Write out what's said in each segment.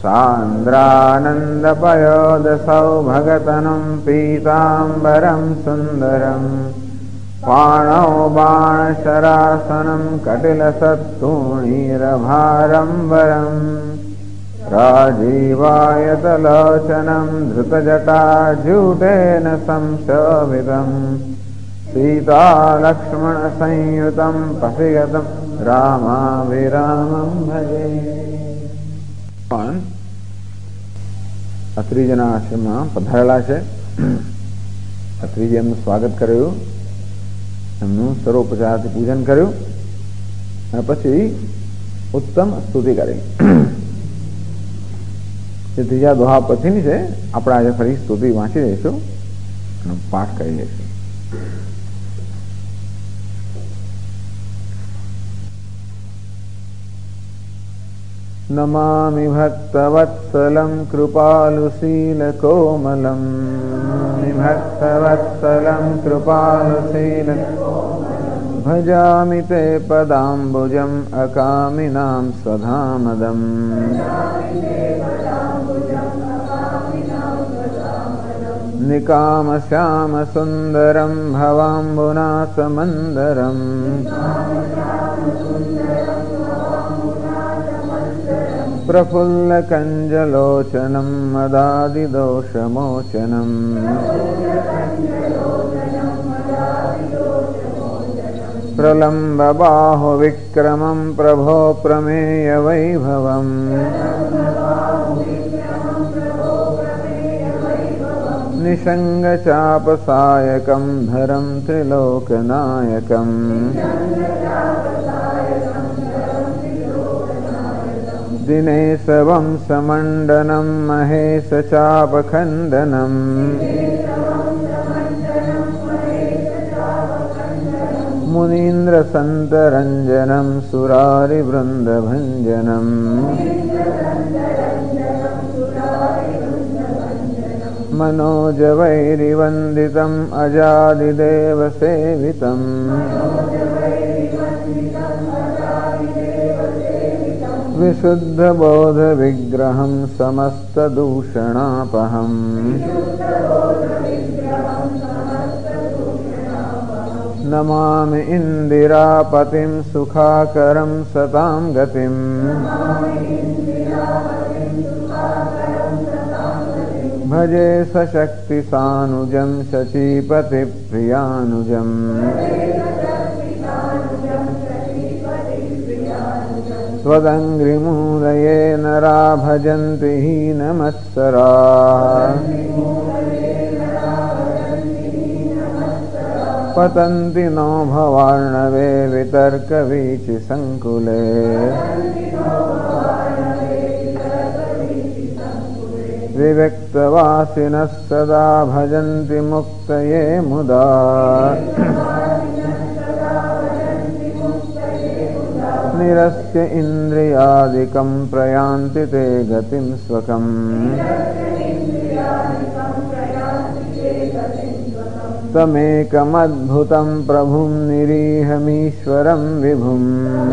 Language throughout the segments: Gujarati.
सान्द्रानन्दपयोदसौ भगतनं पीताम्बरं सुन्दरं पाणौ बाणशरासनं कटिलसत्तूणीरभारम्बरम् राजीवायतलोचनं धृतजटाजूटेन संशोभितम् सीतालक्ष्मणसंयुतं पथिगतं रामाभिरामं भजे। અત્રિજીના આશ્રમમાં પધારેલા છે. અત્રિજી એમનું સ્વાગત કર્યું, એમનું સર્વોપચારથી પૂજન કર્યું અને પછી ઉત્તમ સ્તુતિ કરી. જે ત્રીજા દોહા પછીની છે. આપણે આજે ફરી સ્તુતિ વાંચી દઈશું અને પાઠ કરી દઈશું. नमामि भक्तवत्सलं कृपालुशीलकोमलं भक्तवत्सलं कृपालुशीलकोमलं भजामि ते पदाम्बुजम् अकामिनां स्वधामदम् निकामश्यामसुन्दरं भवाम्बुनाथमन्दरम् प्रफुल्लकञ्जलोचनं मदादिदोषमोचनम् प्रलम्बबाहुविक्रमं प्रभो प्रमेयवैभवम् निषङ्गचापसायकं धरं त्रिलोकनायकम् दिनेशवंशमण्डनं महेशचापखण्डनम् मुनीन्द्रसन्तरञ्जनं सुरारिवृन्दभञ्जनम् मनोजवैरिवन्दितम् अजादिदेवसेवितम् विशुद्धबोधविग्रहं समस्तदूषणापहम् नमामि इन्दिरापतिं सुखाकरं सतां गतिम् भजे सशक्तिसानुजं शचीपतिप्रियानुजम् त्वदङ्घ्रिमूलये नरा भजन्ति हीनमत्सराः पतन्ति नो भवार्णवे वितर्कवीचिसङ्कुले विविक्तवासिनः सदा भजन्ति मुक्तये मुदा निरस्य इन्द्रियादिकं प्रयान्ति ते गतिं स्वकम् तमेकमद्भुतं प्रभुं निरीहमीश्वरं विभुम्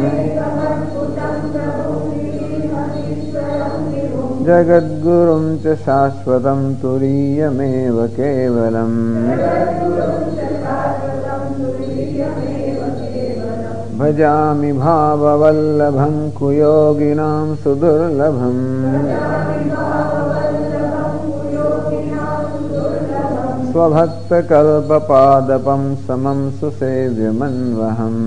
जगद्गुरुं च शाश्वतं तुरीयमेव केवलम् भजामि भाववल्लभं कुयोगिनां सुदुर्लभम् स्वभक्तकल्पपादपं समं सुसेव्यमन्वहम्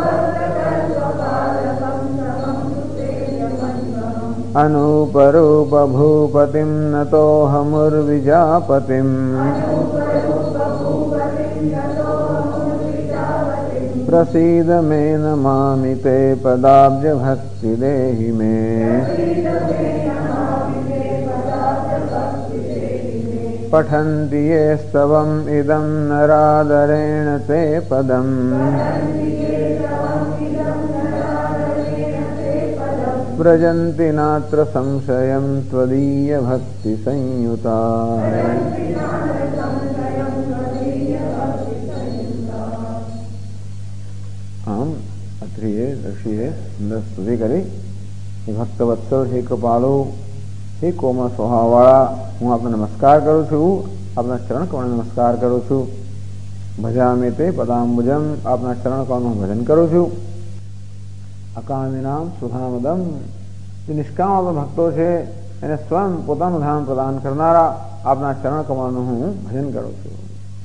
अनूपरूपभूपतिं नतोऽहमुर्विजापतिम् प्रसीद मे नमामि ते पदाब्जभक्ति देहि मे पठन्ति ये स्तवम् इदं नरादरेण ते पदम् व्रजन्ति नात्र संशयं त्वदीयभक्तिसंयुता આમ અત્રિએ ઋષિએ સુંદર સ્તુતિ કરી. ભક્તવત્સલ હે કૃપાળુ હે કોમળ સ્વભાવવાળા, હું આપને નમસ્કાર કરું છું, આપના ચરણ કમળને નમસ્કાર કરું છું. ભજામે તે પદાંબુજમ, આપના ચરણ કમળનું ભજન કરું છું. અકામિનામ સુધામદમ, જે નિષ્કામ આપણા ભક્તો છે એને સ્વયં પોતાનું ધામ પ્રદાન કરનારા આપના ચરણ કમળનું હું ભજન કરું છું.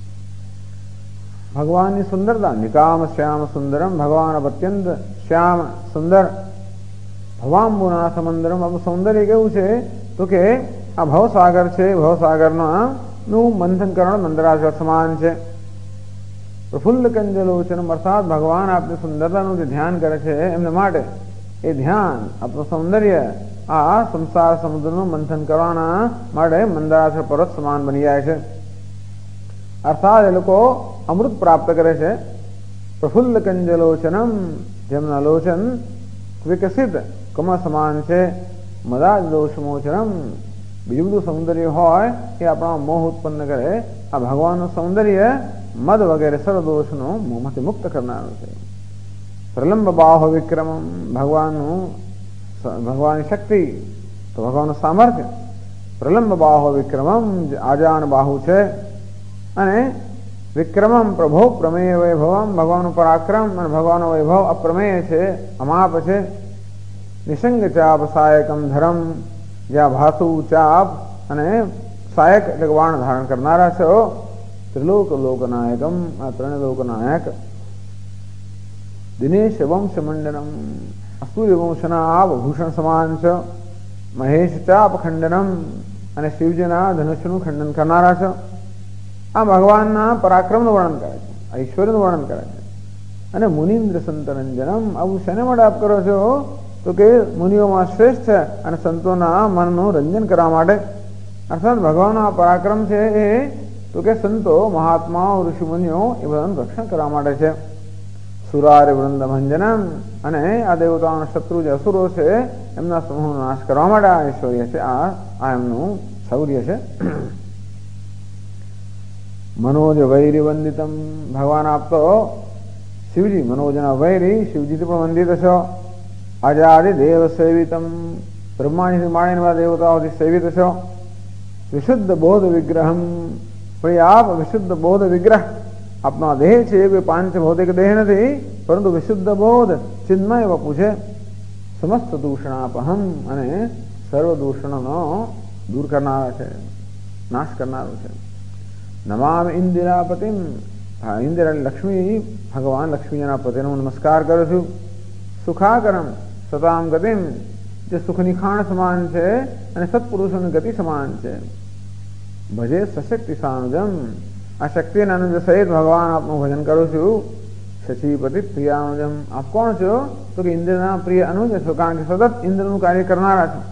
ભગવાનની સુંદરતા, નિકામ શ્યામ સુંદરમ, ભગવાન અત્યંત શ્યામ સુંદર. ભવાંબુના સમંદરમ, આપણું સૌંદર્ય કેવું છે તો કે આ ભવસાગર છે, ભવસાગરનું મંથન કરવાનું મંદરાજ સમાન છે. પ્રફુલ્લ કંજલોચનમ, અર્થાત ભગવાન આપની સુંદરતાનું જે ધ્યાન કરે છે એમને માટે એ ધ્યાન, આપણું સૌંદર્ય આ સંસાર સમુદ્રનું મંથન કરવાના માટે મંદરાજ પર્વત સમાન બની જાય છે. અર્થાત એ લોકો અમૃત પ્રાપ્ત કરે છે. પ્રફુલ્લ કંજલોચનમ, જેમના લોચન વિકસિત કમળ સમાન છે. મદાજ દોષમોચનમ, બીજું બધું સૌંદર્ય હોય એ આપણા મોહ ઉત્પન્ન કરે, આ ભગવાનનું સૌંદર્ય મદ વગેરે સર્વ દોષનો મોહમાંથી મુક્ત કરનારું છે. પ્રલંબ બાહો વિક્રમમ, ભગવાનની શક્તિ તો ભગવાનનું સામર્થ્ય. પ્રલંબ બાહો વિક્રમમ, આજાન બાહુ છે. અને વિક્રમમ પ્રભો પ્રમેય વૈભવમ, ભગવાનનું પરાક્રમ અને ભગવાનનો વૈભવ અપ્રમેય છે, અમાપ છે. નિસંગ ચાપ સાયકમ ધરમ, જ્યાં ભાસુ ચાપ અને સાયક એટલે વાણ ધારણ કરનારા છે. ત્રિલોક લોકનાયકમ, આ ત્રણે લોકનાયક. દિનેશ વંશ મંડનમ, સૂર્ય વંશના આપ ભૂષણ સમાન છે. મહેશ ચાપ ખંડનમ, અને શિવજીના ધનુષ્યનું ખંડન કરનારા છે. આ ભગવાનના પરાક્રમનું વર્ણન કરે છે, ઐશ્વર્યનું વર્ણન કરે છે. અને મુનિન્દ્ર સંતરંજનમ, આવું શેને માટે આપ કરો છો તો કે મુનિઓમાં શ્રેષ્ઠ છે અને સંતોના મનનું રંજન કરવા માટે. અર્થાત ભગવાનનો આ પરાક્રમ છે એ તો કે સંતો, મહાત્માઓ, ઋષિમુનિઓ એ બધાનું રક્ષણ કરવા માટે છે. સુરાર વૃંદ ભંજનમ, અને આ દેવતાઓના શત્રુ જે અસુરો છે એમના સમૂહનો નાશ કરવા માટે આ ઐશ્વર્ય છે, આ એમનું શૌર્ય છે. મનોજ વૈરી વંદિતમ, ભગવાન આપતો શિવજી મનોજના વૈરી, શિવજીથી પણ વંદિત છો. આજાદી દેવ સેવિતમ, બ્રહ્માજીથી માંડીને બધા દેવતાઓથી સેવિત છો. વિશુદ્ધ બોધ વિગ્રહમ, પણ આપ વિશુદ્ધ બોધ વિગ્રહ, આપનો દેહ છે એ કોઈ પાંચ ભૌતિક દેહ નથી, પરંતુ વિશુદ્ધ બોધ ચિન્મય વપુ છે. સમસ્ત દૂષણાપહમ, અને સર્વ દૂષણનો દૂર કરનારા છે, નાશ કરનારો છે. નમામ ઇન્દિરાપતિમ, ઇન્દિરા લક્ષ્મી, ભગવાન લક્ષ્મીના પતિનો નમસ્કાર કરું છું. સુખાકરમ સતામ ગતિમ, જે સુખની ખાણ સમાન છે અને સત્પુરુષોની ગતિ સમાન છે. ભજે સશક્તિ સાનુજમ, આ શક્તિ અને અનુજ સહિત ભગવાન આપનું ભજન કરું છું. શચીપતિ પ્રિયાનુજમ, આપ કોણ છો તો કે ઇન્દ્રના પ્રિય અનુજ છો, કારણ કે સતત ઇન્દ્રનું કાર્ય કરનારા છો.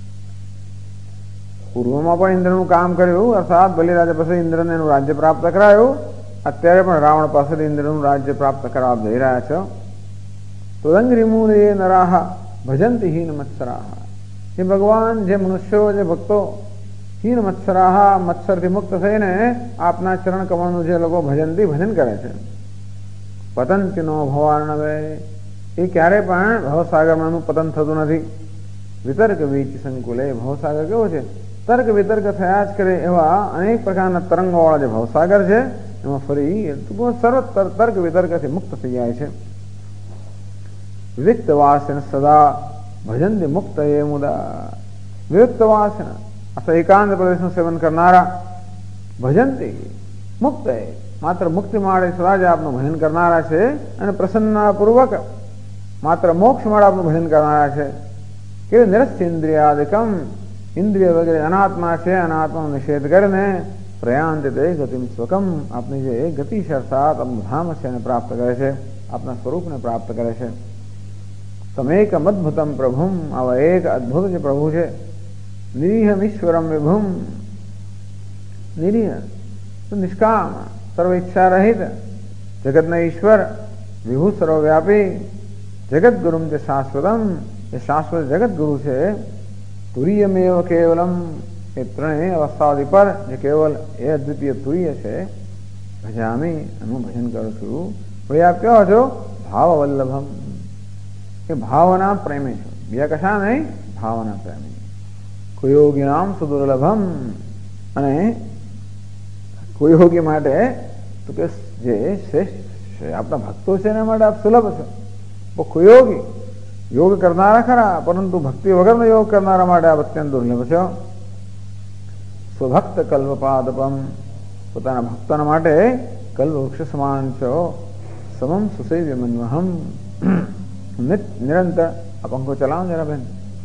પૂર્વમાં પણ ઇન્દ્રનું કામ કર્યું, અર્થાત બલિરાજા પાસે ઇન્દ્રને એનું રાજ્ય પ્રાપ્ત કરાયું. અત્યારે પણ રાવણ પાસેથી ઇન્દ્રનું રાજ્ય પ્રાપ્ત કરવા જઈ રહ્યા છો. તુરંગરીમૂલે નરાહ ભજંતિ હીન મત્સરાહ, જે ભગવાન, જે મનુષ્યો, જે ભક્તો હીન મત્સરાહ, મત્સરથી મુક્ત થઈને આપના ચરણ કમળનું જે લોકો ભજન કરે છે. પતંતિ નો ભવાર્ણવે, એ ક્યારે પણ ભવસાગરમાંનું પતન થતું નથી. વિતર્ક વીચ સંકુલે, ભવસાગર કેવો છે, તર્ક વિતર્ક થયા જ કરે એવા અનેક પ્રકારના તરંગોવાળા જે ભવસાગર છે એમાં ફરી સર્વ તર્ક વિતર્કથી મુક્ત થઈ જાય છે. વિવિક્ત વાસન સદા ભજનથી મુક્ત એ મુદા, વિવિક્ત વાસન અથવા એકાંત પ્રદેશનું સેવન કરનારા, ભજનથી મુક્ત એ માત્ર મુક્તિ માટે સદા જ આપનું ભજન કરનારા છે. અને પ્રસન્નપૂર્વક માત્ર મોક્ષ માટે આપનું ભજન કરનારા છે. કે નિરસ્ત ઇન્દ્રિયાદિકમ, ઇન્દ્રિય વગેરે અનાત્મા છે, અનાત્માનો નિષેધ કરીને પ્રયાંતિ તે ગતિમ સ્વકમ, આપની જે ગતિ છે અર્થાત આપનું ધામ છે એને પ્રાપ્ત કરે છે, આપના સ્વરૂપને પ્રાપ્ત કરે છે. તમેકમ અદ્ભુતમ પ્રભુમ, આવા એક અદ્ભુત જે પ્રભુ છે. નિરીહમ ઈશ્વરમ વિભુમ, નિરીહ તો નિષ્કામ, સર્વ ઈચ્છા રહિત, જગતના ઈશ્વર, વિભુ સર્વવ્યાપી, જગદગુરુમ જે શાશ્વતમ, એ શાશ્વત જગતગુરુ છે. તુર્યમેવ કેવલમ, એ ત્રણેય અવસ્થાઓથી પર જે કેવલ એ અદ્વિતીય તુર્ય છે. ભજામી, એનું ભજન કરું છું. ભાઈ આપ કહો છો ભાવ વલ્લભમ, એ ભાવના પ્રેમી છો, બીજા કશા નહીં, ભાવના પ્રેમી. કુયોગીનામ સુદુર્લભમ. અને કુયોગી માટે તો કે જે શ્રેષ્ઠ છે, આપણા ભક્તો છે એના માટે આપ સુલભ છો. કુયોગી યોગ કરનારા ખરા, પરંતુ ભક્તિ વગરનો યોગ કરનારા માટે આપ અત્યંત દુર્લભ છો. સ્વભક્ત કલ્પપાદપમ, પોતાના ભક્તોના માટે કલ્પવૃક્ષ સમાન છો. સમમ સુસેવ્ય મન્વહમ, નિરંતર આ પંખો ચલાવો જરા બેન.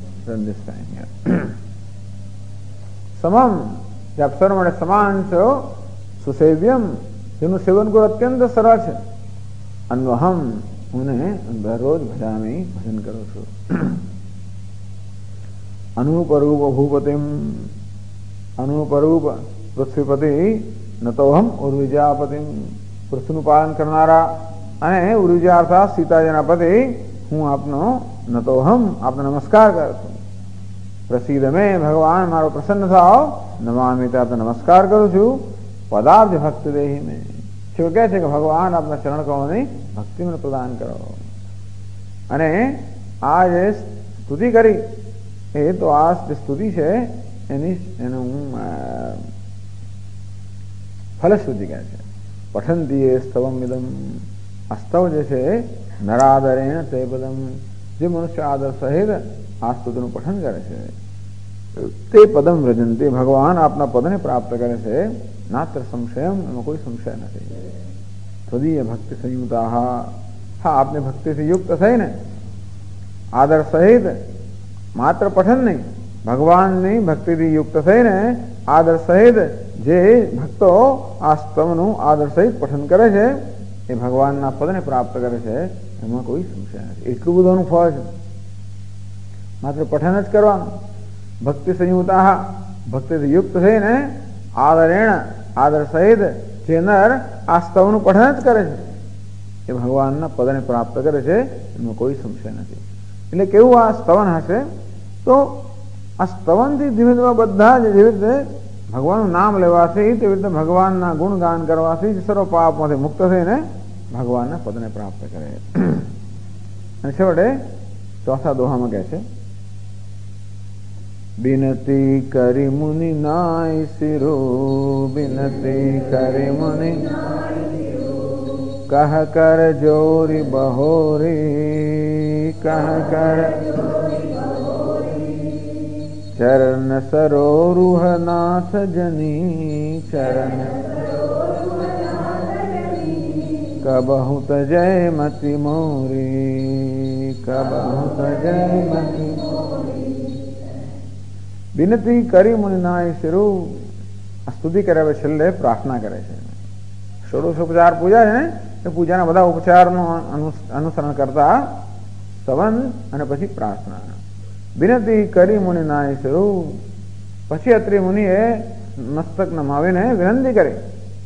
સમમ, જે આપ સર્વ માટે સમાન છો. સુસેવ્યમ, જેનું સેવન કરવું અત્યંત સરળ છે. અન્વહમ, હું દરરોજ ભજામી, ભજન કરું છું. અનુપરૂપ ભૂપતિમ, અનુપરૂપ પૃથ્વીપતિ, નતોહમ ઉર્વિજાપતિમ, પૃથ્વીનું પાલન કરનારા અને ઉર્વિજા અર્થાત સીતાજીના પતિ હું આપનો નતોહમ, આપનો નમસ્કાર કરું છું. પ્રસિદ્ધ મેં, ભગવાન મારો પ્રસન્ન થાઓ. નમામિ, આપને નમસ્કાર કરું છું. પદાર્થ ભક્તિ દેહી મેં, શું કહે છે કે ભગવાન આપના ચરણ કમળની ભક્તિ મને પ્રદાન કરો. અને આ જે સ્તુતિ કરી એ તો આ જે સ્તુતિ છે એનું ફલશ્રુતિ કહે છે. પઠંતી એ સ્તવમ ઇદમ, આ સ્તવ જે છે નરાદરેણ તે પદમ, જે મનુષ્ય આદર સહિત આ સ્તુતિનું પઠન કરે છે તે પદમ વ્રજંતી, ભગવાન આપના પદને પ્રાપ્ત કરે છે. નાત્ર સંશયમ, એમાં કોઈ સંશય નથી. તદીય ભક્તિ સંયુક્તા, હા આપને ભક્તિથી યુક્ત થઈને આદર સહિત, માત્ર પઠન નહીં, ભગવાનની ભક્તિથી યુક્ત થઈને આદર સહિત જે ભક્તો આ સ્તવનું આદર સહિત પઠન કરે છે એ ભગવાનના પદને પ્રાપ્ત કરે છે. એમાં કોઈ સંશય નથી. એટલું બધું ફળ છે. માત્ર પઠન જ કરવાનું. ભક્તિ સંયુક્તા, ભક્તિથી યુક્ત થઈને આદરેણ, આદર સહિત જે નર આ સ્તવનું પઠન જ કરે છે એ ભગવાનના પદને પ્રાપ્ત કરે છે. એમાં કોઈ સંશય નથી. એટલે કેવું આ સ્તવન હશે? તો આ સ્તવનથી ધીમે ધીમે બધા જ જેવી રીતે ભગવાનનું નામ લેવાથી, તેવી રીતે ભગવાનના ગુણગાન કરવાથી સર્વ પાપમાંથી મુક્ત થઈને ભગવાનના પદને પ્રાપ્ત કરે. અને છેવટે ચોથા દોહામાં કહે છે, બિનતી કરી મુનિ નાય શિરો, બિનતી કરી મુનિ કહ કર જોરી બહોરી, કહ કર ચરણ સરોરુહ નાથ જની, ચરણ કબહુત જય મતિ મોરી, કબહુત જય મતિ. વિનતી કરી મુનિ નાય શિરો, સ્તુતિ કર્યા છેલ્લે પ્રાર્થના કરે છે. ષોડશોપચાર પૂજા છે ને એ પૂજાના બધા ઉપચારનું અનુસરણ કરતા સ્તવન અને પછી પ્રાર્થના. વિનતી કરી મુનિ નાય શિરો, પછી અત્રિ મુનિએ મસ્તક નમાવીને વિનંતી કરી.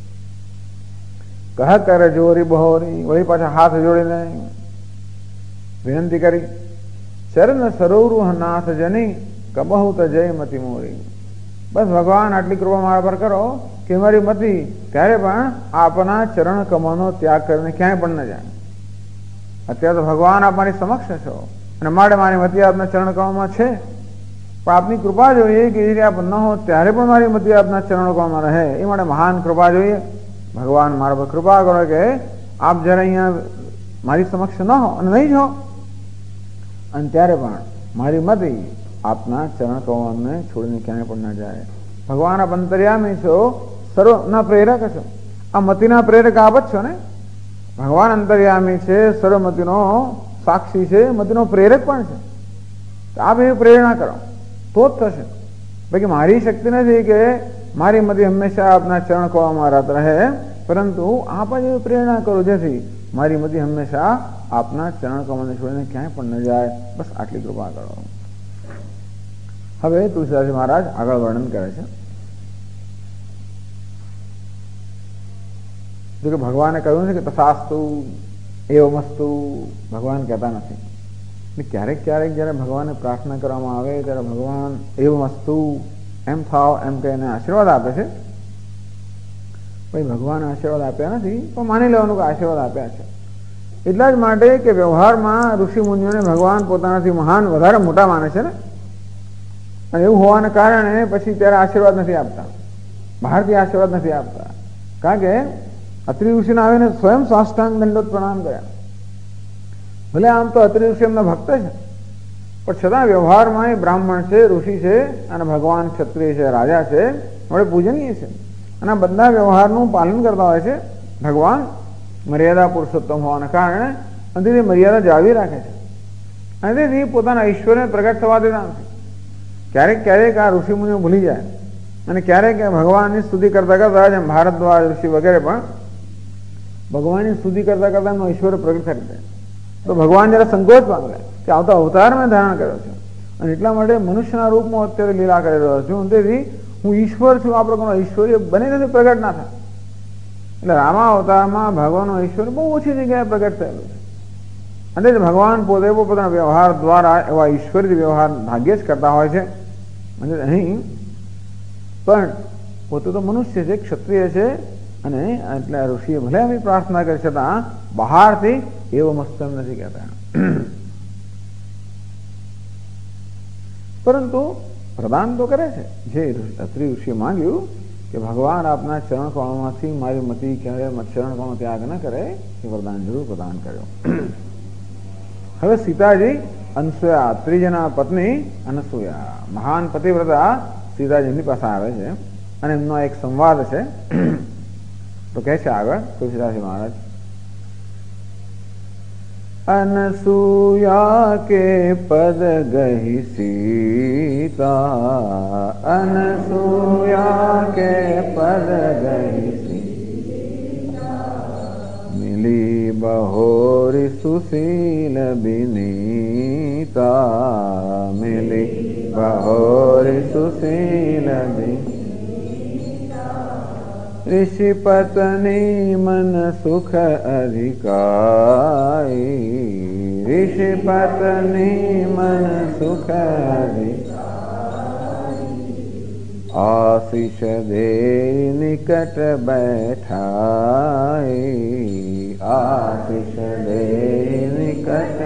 કહ કર જોરી બહોરી, વળી પાછા હાથ જોડીને વિનંતી કરી. ચરણ સરોરુહ નાથ જની, કબહુત જય મતિ મોરી. બસ ભગવાન આટલી કૃપા મારા પર કરો કે મારી મતિ ક્યારે પણ આપના ચરણ કમળનો ત્યાગ કરીને ક્યાંય પણ ન જાય. અત્યારે તો ભગવાન આપ મારી સમક્ષ છો અને માટે મારી મતિ આપના ચરણ કમળમાં છે, પણ આપની કૃપા જોઈએ કે એ આપ ન હો ત્યારે પણ મારી મતિ આપના ચરણ કમળમાં રહે. એ માટે મહાન કૃપા જોઈએ. ભગવાન મારા પર કૃપા કરો કે આપ જયારે અહીંયા મારી સમક્ષ ન હો અને નહીં જ હો, અને ત્યારે પણ મારી મતિ આપના ચરણ કમળને છોડીને ક્યાંય પણ ના જાય. ભગવાન આપ અંતર્યામી છો, સર્વના પ્રેરક છો. આ મતિના પ્રેરક આપ જ છો ને. ભગવાન અંતર્યામી છે, સર્વમતિનો સાક્ષી છે, મતિનો પ્રેરક પણ છે. આપ એવી પ્રેરણા કરો તો જ થશે. બાકી મારી શક્તિ નથી કે મારી મતિ હંમેશા આપના ચરણ કમળમાં રત રહે, પરંતુ આપ જ એવી પ્રેરણા કરો જેથી મારી મતિ હંમેશા આપના ચરણ કમળને છોડીને ક્યાંય પણ ન જાય. બસ આટલી કૃપા કરો. હવે તુલસીદાસ મહારાજ આગળ વર્ણન કરે છે. જો કે ભગવાને કહ્યું છે કે તથાસ્તુ એવમસ્તુ, ભગવાન કહેતા નથી. ક્યારેક ક્યારેક જયારે ભગવાનને પ્રાર્થના કરવામાં આવે ત્યારે ભગવાન એવમસ્તુ, એમ થાવ એમ કહીને આશીર્વાદ આપે છે. ભાઈ ભગવાન આશીર્વાદ આપ્યા નથી, પણ માની લેવાનું કે આશીર્વાદ આપ્યા છે. એટલા જ માટે કે વ્યવહારમાં ઋષિ મુનિઓને ભગવાન પોતાનાથી મહાન વધારે મોટા માને છે ને. અને એવું હોવાના કારણે પછી ત્યારે આશીર્વાદ નથી આપતા, બહારથી આશીર્વાદ નથી આપતા. કારણ કે અત્રિ ઋષિને આવીને સ્વયં સાષ્ટાંગ દંડોત પ્રણામ કર્યા. ભલે આમ તો અત્રિ ઋષિ એમના ભક્ત છે, પણ છતાં વ્યવહારમાં એ બ્રાહ્મણ છે, ઋષિ છે, અને ભગવાન ક્ષત્રિય છે, રાજા છે, વડે પૂજનીય છે. અને આ બધા વ્યવહારનું પાલન કરતા હોય છે. ભગવાન મર્યાદા પુરુષોત્તમ હોવાના કારણે અને તે મર્યાદા જાળવી રાખે છે, અને તેથી પોતાના ઈશ્વરને પ્રગટ થવા દેતા નથી. ક્યારેક ક્યારેક આ ઋષિમુનિઓ ભૂલી જાય, અને ક્યારેક ભગવાનની સ્તુતિ કરતા કરતા, જેમ ભારદ્વાજ ઋષિ વગેરે પણ ભગવાનની સ્તુતિ કરતા કરતા એમનો ઈશ્વર પ્રગટ કરી દે, તો ભગવાન જરા સંકોચ પામે કે આવતો અવતાર મેં ધારણ કર્યો છે, અને એટલા માટે મનુષ્યના રૂપમાં અત્યારે લીલા કરી રહ્યો છું, તેથી હું ઈશ્વર છું, આ પ્રકારનો ઈશ્વરીય બની નથી પ્રગટ ના થાય. એટલે રામા અવતારમાં ભગવાનનો ઈશ્વર બહુ ઓછી જગ્યાએ પ્રગટ થયેલો છે, અને ભગવાન પોતે પોતાના વ્યવહાર દ્વારા એવા ઈશ્વરીય વ્યવહાર ભાગ્યે જ કરતા હોય છે. અને અહીં પણ પોતે તો મનુષ્ય છે, ક્ષત્રિય છે, અને એટલે ઋષિએ ભલે એમની પ્રાર્થના કરી છતાં બહારથી એવો મસ્તમ નથી કહેતા. પરંતુ પ્રદાન તો કરે છે. જે અત્રિ ઋષિએ માંગ્યું કે ભગવાન આપના ચરણ કમળમાંથી મારી મતિ ક્યારે ચરણ કમળ ત્યાગ ન કરે, એ વરદાન જરૂર પ્રદાન કર્યો. હવે સીતાજી અનસુયા, ત્રીજના પત્ની અનસુયા, મહાન પતિવ્રતા સીતાજીની પાસે આવે છે, અને એમનો એક સંવાદ છે. તો કહે છે આગળ તુલસીદાસજી મહારાજ, अनसूया के पद गही सीता, अनसूया के पद गही सीता, मिली बहोरी सुशील बिनीता, मिली बहोरी सुशील बिनीता, ऋषि पत्नी मन सुख अधिकाई, ऋषि पत्नी मन सुख अधिकाई, आशीष दे निकट बैठाई, आशीष दे निकट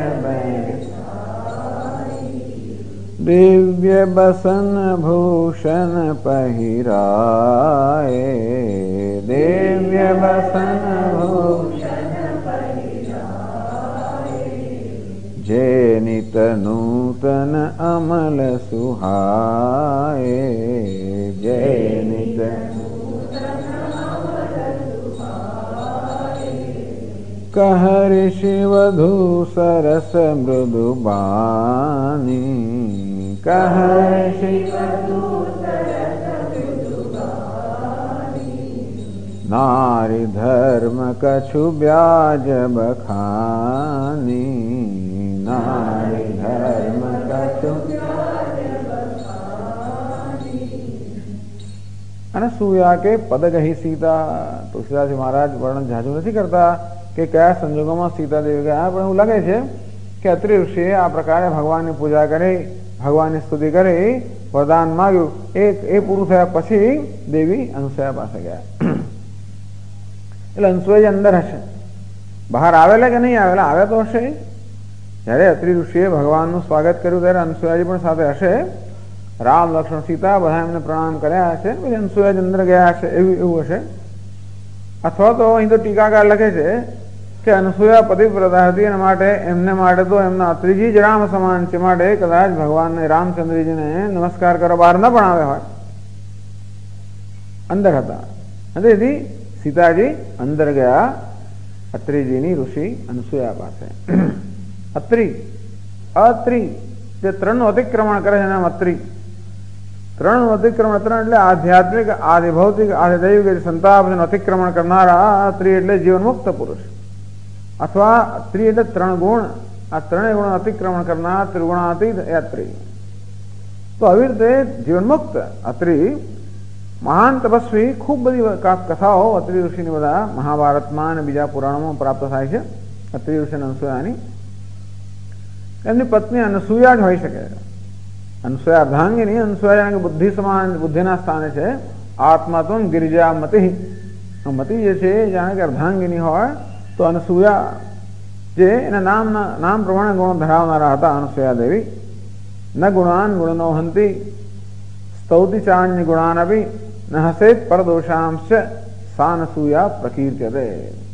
बैठाई, दिव्य बसन भूषण पहिराए, दिव्य बसन भूषण पहिराए, जे नित नूतन अमल सुहाए, जे नित नूतन अमल सुहाए, कह ऋषि वधू सरस मृदु बानी, कह ऋषि वधू सरस मृदु बानी, नारी धर्म कछु ब्याज बखानी, नारी धर्म कछु ब्याज बखानी, अनसूया के पद गही सीता. तुलसीदासજી મહારાજ વર્ણન જાજુ નથી કરતા કે કયા સંજોગોમાં સીતા દેવી ગયા, પણ એવું લાગે છે કે અત્રિ ઋષિએ આ પ્રકારે ભગવાનની પૂજા કરી, ભગવાનની સ્તુતિ કરી, વરદાન માંગ્યું. એ પૂરું થયા પછી દેવી અનસૂયા પાસે ગયા. એટલે અનસૂયા અંદર હશે, બહાર આવેલા કે નહીં આવેલા, આવે તો હશે. જ્યારે અત્રિ ઋષિએ ભગવાનનું સ્વાગત કર્યું ત્યારે અનસૂયાજી પણ સાથે હશે. રામ લક્ષ્મણ સીતા બધા એમને પ્રણામ કર્યા હશે, પછી અનસૂયાજી અંદર ગયા હશે, એવું હશે. અથવા તો અહીં તો ટીકાકાર લખે છે કે અનસૂયા પતિવ્રતા હતી, એના માટે એમને માટે તો એમના અત્રિજી જ રામ સમાન છે, માટે કદાચ ભગવાનને રામચંદ્રજીને નમસ્કાર કરવા બહાર ન પણ આવ્યા હોય, અંદર હતા. તેથી સીતાજી અંદર ગયા અત્રિજીની ઋષિ અનસૂયા પાસે. અત્રિ જે ત્રણનું અતિક્રમણ કરે છે નામ અત્રિ. ત્રણનું અતિક્રમણ, ત્રણ એટલે આધ્યાત્મિક, આદિભૌતિક, આદિદૈવિક સંતાપનું અતિક્રમણ કરનારા અત્રિ એટલે જીવનમુક્ત પુરુષ, અથવા ત્રિ એટલે ત્રણ ગુણ, આ ત્રણેય ગુણ અતિક્રમણ કરનાર ત્રિગુણાતીત અત્રિ. તો આવી રીતે જીવનમુક્ત અત્રિ મહાન તપસ્વી. ખૂબ બધી કથાઓ અત્રિ ઋષિની બધા મહાભારતમાં અને બીજા પુરાણોમાં પ્રાપ્ત થાય છે અત્રિ ઋષિ અને અનસૂયાની. એમની પત્ની અનસૂયા જ હોઈ શકે. અનસૂયા અર્ધાંગિની, અનસૂયા બુદ્ધિ સમાન, બુદ્ધિના સ્થાને છે. આત્મા તો ગિરિજા મતિ, મતિ જે છે જાણે કે અર્ધાંગિની હોય, તો અનસૂયા જે એના નામ પ્રમાણે ગુણો ધરાવનારા હતા અનસૂયા દેવી. ન ગુણાન ગુણનો હંતી, સ્તૌતિ ચાન્ય ગુણાનપી ન હસેત પરદોષાંશ સાનસૂયા પ્રકીર્ત્યતે.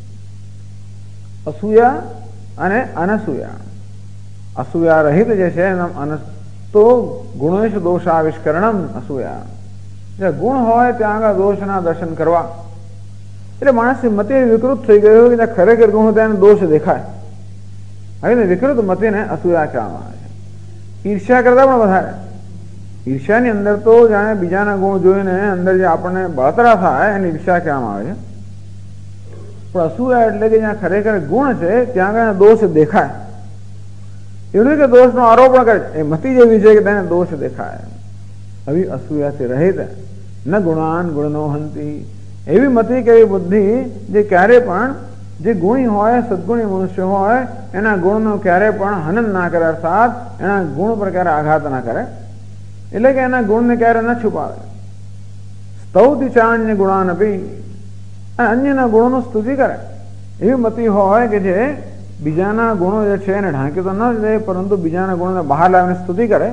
અસૂયા અને અનસૂયા, અસૂયા રહિત જે છે તો ગુણેશ દોષાવિષ્કરણમ અસૂયા. જે ગુણ હોય ત્યાં આગળ દોષના દર્શન કરવા. એટલે માણસની મતિ વિકૃત થઈ ગયું કે ત્યાં ખરેખર ગુણ ત્યાં દોષ દેખાય. હવે વિકૃત મતિને અસૂયા કહેવામાં આવે છે. ઈર્ષ્યા કરતા પણ વધારે. ઈર્ષ્યાની અંદર તો જાણે બીજાના ગુણ જોઈને અંદર જે આપણને બળતરા થાય એને ઈર્ષ્યા કહેવામાં આવે છે. પણ અસૂયા એટલે કે જ્યાં ખરેખર ગુણ છે ત્યાં આગળ દોષ દેખાય. એવું કે દોષનો આરોપણ કરે, એ મતિ જેવી છે કે તેને દોષ દેખાય. આવી અસૂયાથી રહિત ન ગુણાન ગુણનો હંતી. એવી મતિ કે એવી બુદ્ધિ જે ક્યારે પણ જે ગુણી હોય, સદગુણી મનુષ્ય હોય, એના ગુણનો ક્યારે પણ હનન ના કરે, અર્થાત એના ગુણ પર ક્યારે આઘાત ના કરે, એટલે કે એના ગુણને ક્યારે ન છુપાવે. સ્તૌતિ ચાન્ય ગુણાનપી, અન્યના ગુણોનું સ્તુતિ કરે. એવી મતિ હોય કે જે બીજાના ગુણો જે છે એને ઢાંકી તો ન દે, પરંતુ બીજાના ગુણોને બહાર લાવીને સ્તુતિ કરે.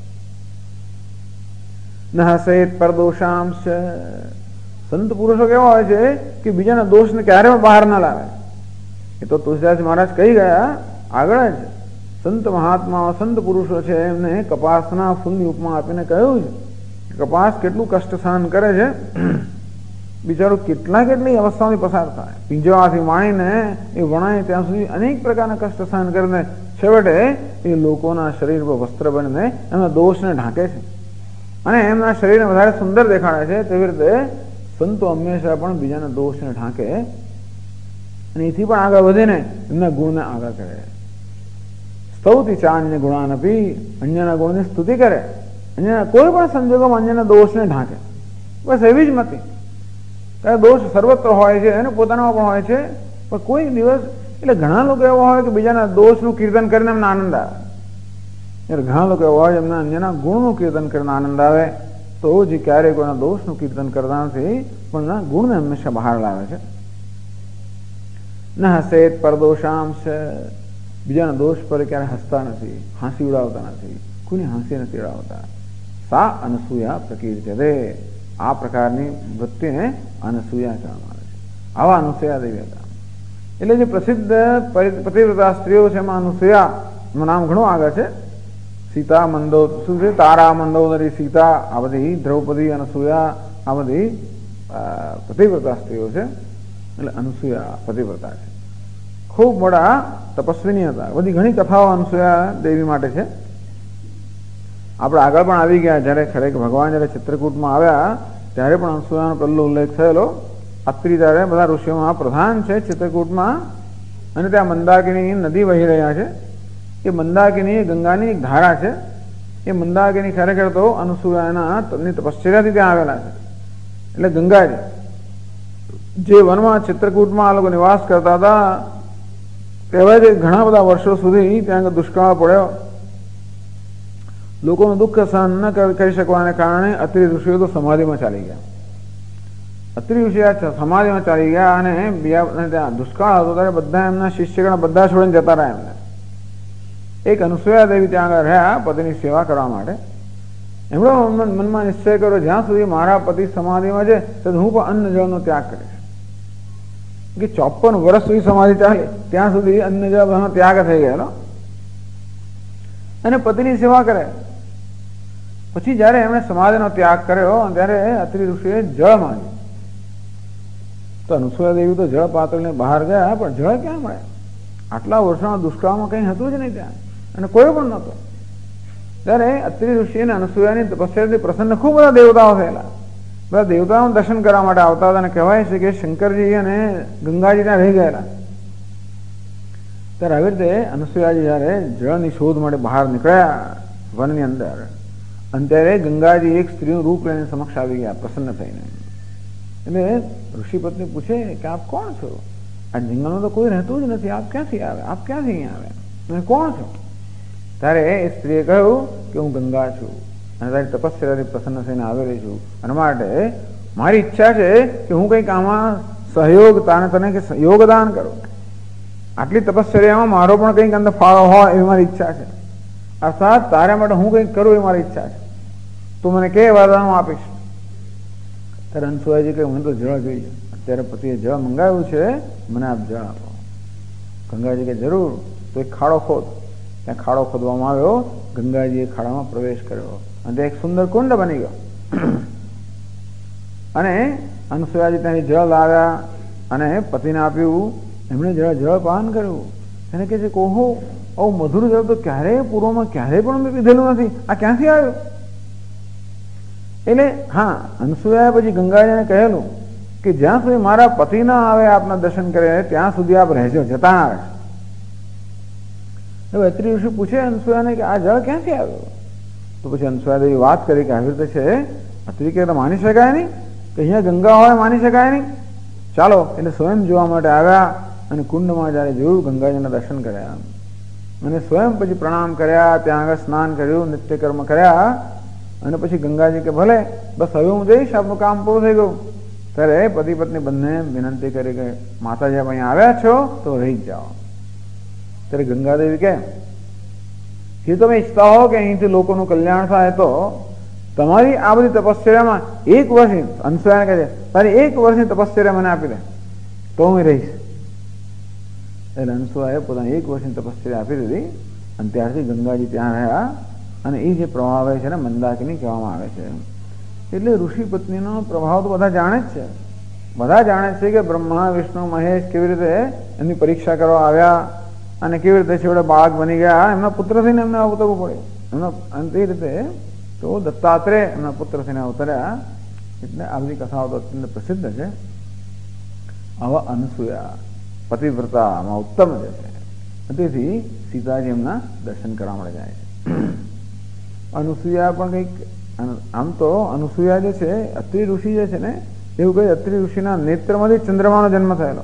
ન હસેત પરદોષાંશ. સંત પુરુષો કેવા હોય છે કે બીજાના દોષને ક્યારે પણ બહાર ના લાવે. એ તો તુલસીદાસ મહારાજ કહી ગયા આગળ જ. સંત મહાત્માઓ, સંત પુરુષો છે એમને કપાસના ફૂલની ઉપમા આપીને કહ્યું છે કે કપાસ કેટલું કષ્ટ સહન કરે છે, બિચારો કેટલી અવસ્થાઓથી પસાર થાય. પીંજવાથી માંડીને એ વણાય ત્યાં સુધી અનેક પ્રકારના કષ્ટ સહન કરીને છેવટે એ લોકોના શરીર પર વસ્ત્ર બનીને એમના દોષને ઢાંકે છે અને એમના શરીરને વધારે સુંદર દેખાડે છે. તેવી રીતે સંતો હંમેશા પણ બીજાના દોષને ઢાંકે અને એથી પણ આગળ વધીને એમના ગુણને આગળ કરે. સ્તૌતિ ચાન્ય ગુણાનપી, અન્યના ગુણની સ્તુતિ કરે. અન્યના કોઈ પણ સંજોગોમાં અન્યના દોષને ઢાંકે. બસ એવી જ મતિ. દોષ સર્વત્ર હોય છે અને પોતાનામાં પણ હોય છે, પણ કોઈ દિવસ એટલે ઘણા લોકો એવા હોય કે બીજાના દોષનું કીર્તન કરીને એમને આનંદ આવે. ઘણા લોકો એવા હોય એમના અન્યના ગુણનું કીર્તન કરીને આનંદ આવે. તો જે ક્યારેય કોઈના દોષનું કીર્તન કરતા નથી, પણ એના ગુણને હંમેશા બહાર લાવે છે. ન હસેત પરદોષાંશ, બીજાના દોષ પર ક્યારે હસતા નથી, હાંસી ઉડાવતા નથી, કોઈની હાંસી નથી ઉડાવતા. સા અનસૂયા પ્રકીર્ત્યતે. આ પ્રકારની વૃત્તિને અનસૂયા કહેવામાં આવે છે. આવા અનુસૂયા દેવી હતા. એટલે જે પ્રસિદ્ધ પતિવ્રતા સ્ત્રીઓ છે એમાં અનુસૂયા નું નામ ઘણું આગળ છે. સીતા શું છે, તારા મંદોદરી સીતા, આ બધી દ્રૌપદી, અનસૂયા, આ બધી પતિવ્રતા સ્ત્રીઓ છે. એટલે અનુસૂયા પતિવ્રતા છે. ખૂબ મોટા તપસ્વીની હતા. બધી ઘણી કથાઓ અનુસૂયા દેવી માટે છે. આપણે આગળ પણ આવી ગયા, જયારે ખરેખર ભગવાન જયારે ચિત્રકૂટમાં આવ્યા ત્યારે પણ અનસૂયાનો પહેલો ઉલ્લેખ થયેલો. અત્રિ ત્યારે બધા ઋષિઓમાં પ્રધાન છે ચિત્રકૂટમાં, અને ત્યાં મંદાકિની નદી વહી રહ્યા છે. એ મંદાકિની ગંગાની એક ધારા છે. એ મંદાકિની ખરેખર તો અનસૂયાના તપશ્ચર્યાથી ત્યાં આવેલા છે. એટલે ગંગાજી જે વનમાં ચિત્રકૂટમાં આ લોકો નિવાસ કરતા હતા, કહેવાય છે ઘણા બધા વર્ષો સુધી ત્યાં દુષ્કાળ પડ્યો. લોકોનું દુઃખ સહન ન કરી શકવાને કારણે અત્રિ ઋષિઓ તો સમાધિમાં ચાલી ગયા. અત્રિ ઋષિઓ સમાધિમાં ચાલી ગયા અને ત્યાં દુષ્કાળ હતો ત્યારે બધા એમના શિષ્યગણ બધા છોડીને જતા રહ્યા. એમને એક અનુસૂયા દેવી ત્યાં આગળ રહ્યા પતિની સેવા કરવા માટે. એમણે મનમાં નિશ્ચય કર્યો, જ્યાં સુધી મારા પતિ સમાધિમાં છે તો હું પણ અન્ન જળનો ત્યાગ કરીશ. કે 54 વર્ષ સુધી સમાધિ ચાલે ત્યાં સુધી અન્ન જળનો ત્યાગ થઈ ગયેલો અને પતિની સેવા કરે. પછી જયારે એમણે સમાધિનો ત્યાગ કર્યો ત્યારે અત્રિ ઋષિએ જળ માંગ્યું. તો અનુસૂયા દેવી તો જળ પાતળીને બહાર ગયા, પણ જળ ક્યાં મળે? આટલા વર્ષોના દુષ્કાળમાં કંઈ હતું જ નહીં ત્યાં, અને કોઈ પણ નહોતો. ત્યારે અત્રિ ઋષિ અને અનુસૂયાની તપસ્યાથી પ્રસન્ન ખૂબ બધા દેવતાઓ થયેલા. બધા દેવતાઓનું દર્શન કરવા માટે આવતા હતા અને કહેવાય છે કે શંકરજી અને ગંગાજી ત્યાં રહી ગયેલા. ત્યારે આવી રીતે અનુસૂયાજી જયારે જળની શોધ માટે બહાર નીકળ્યા વનની અંદર, અને ત્યારે ગંગાજી એક સ્ત્રીનું રૂપ લઈને સમક્ષ આવી ગયા પ્રસન્ન થઈને. એટલે ઋષિપત્ની પૂછે કે આપ કોણ છો? આ જંગલમાં તો કોઈ રહેતું જ નથી, આપ ક્યાંથી આવે? આપ ક્યાંથી અહીંયા આવ્યા? કોણ છો? ત્યારે એ સ્ત્રીએ કહ્યું કે હું ગંગા છું અને તારી તપસ્યાથી પ્રસન્ન થઈને આવેલી છું, અને માટે મારી ઈચ્છા છે કે હું કંઈક આમાં સહયોગ તને કે યોગદાન કરું. આટલી તપશ્ચર્યામાં મારો પણ કંઈક અંદર ફાળો હોય એવી મારી ઈચ્છા છે. અર્થાત તારા માટે હું કંઈક કરું એ મારી ઈચ્છા છે. તું મને કે વરદાન આપીશ. ત્યારે અનસુયાજી કહે મને તો જળ જોઈએ. અત્યારે પતિએ જળ મંગાવ્યું છે, મને આપ જળ આપો. ગંગાજી કે જરૂર. તો એક ખાડો ખોદ. ત્યાં ખાડો ખોદવામાં આવ્યો. ગંગાજીએ ખાડામાં પ્રવેશ કર્યો અને એક સુંદર કુંડ બની ગયો. અને અનસુયાજી ત્યાંથી જળ લાવ્યા અને પતિને આપ્યું. એમણે જળ પાન કર્યું. એને કહે છે કે ઓહો, આવું મધુર જળ તો ક્યારેય પૂર્વમાં ક્યારેય પણ મેં પીધેલું નથી. આ ક્યાંથી આવ્યું? એટલે હા, અનસુયાએ પછી ગંગાજીને કહેલું કે જ્યાં સુધી મારા પતિ ના આવે આપના દર્શન કરે ત્યાં સુધી આપ રહેજો, જતા ના રહે. હવે અત્રિ ઋષિ પૂછે અનસુયાને કે આ જળ ક્યાંથી આવ્યું? તો પછી અનસુયા દેવી વાત કરી કે આવી રીતે છે. અત્રિ કે માની શકાય નહીં, કે અહીંયા ગંગા હોય માની શકાય નહીં. ચાલો, એટલે સ્વયં જોવા માટે આવ્યા અને કુંડમાં જયારે જોયું ગંગાજીના દર્શન કર્યા અને સ્વયં પછી પ્રણામ કર્યા, ત્યાં આગળ સ્નાન કર્યું, નિત્યકર્મ કર્યા અને પછી ગંગાજી કે ભલે બસ હવે હું જઈશ, આપનું કામ પૂરું થઈ ગયું. ત્યારે પતિ પત્ની બંને વિનંતી કરી કે માતાજી આપ અહીંયા આવ્યા છો તો રહી જ જાઓ. ત્યારે ગંગાદેવી કે જો તમે ઈચ્છતા હો કે અહીંથી લોકોનું કલ્યાણ થાય તો તમારી આ બધી તપશ્ચર્યામાં એક વર્ષની, અનસુયાને કહે છે તારી એક વર્ષની તપશ્ચર્યા મને આપી દે તો હું રહીશ. એટલે અનસુયાએ પોતાની એક વર્ષની તપશ્ચર્યા આપી દીધી અને ત્યારથી ગંગાજી ત્યાં રહ્યા અને એ જે પ્રભાવ આવે છે ને મંદાકિની કહેવામાં આવે છે. એટલે ઋષિ પત્નીનો પ્રભાવ તો બધા જાણે જ છે. બધા જાણે છે કે બ્રહ્મા વિષ્ણુ મહેશ કેવી રીતે એમની પરીક્ષા કરવા આવ્યા અને કેવી રીતે છેવટે બાળક બની ગયા. એમના પુત્ર થઈને એમને અવતરવું પડ્યું. એમના તે રીતે તો દત્તાત્રેય એમના પુત્ર થઈને અવતર્યા. એટલે આ બધી કથાઓ તો અત્યંત પ્રસિદ્ધ છે. આવા અનસુયા પતિવ્રતામાં ઉત્તમ જે છે. તેથી સીતાજી એમના દર્શન કરવા માટે જાય છે. અનુસુયા પણ કંઈક આમ તો અનુસુયા જે છે અત્રિ ઋષિ જે છે ને એવું કહે અત્રિ ઋષિના નેત્રમાંથી ચંદ્રમાનો જન્મ થયેલો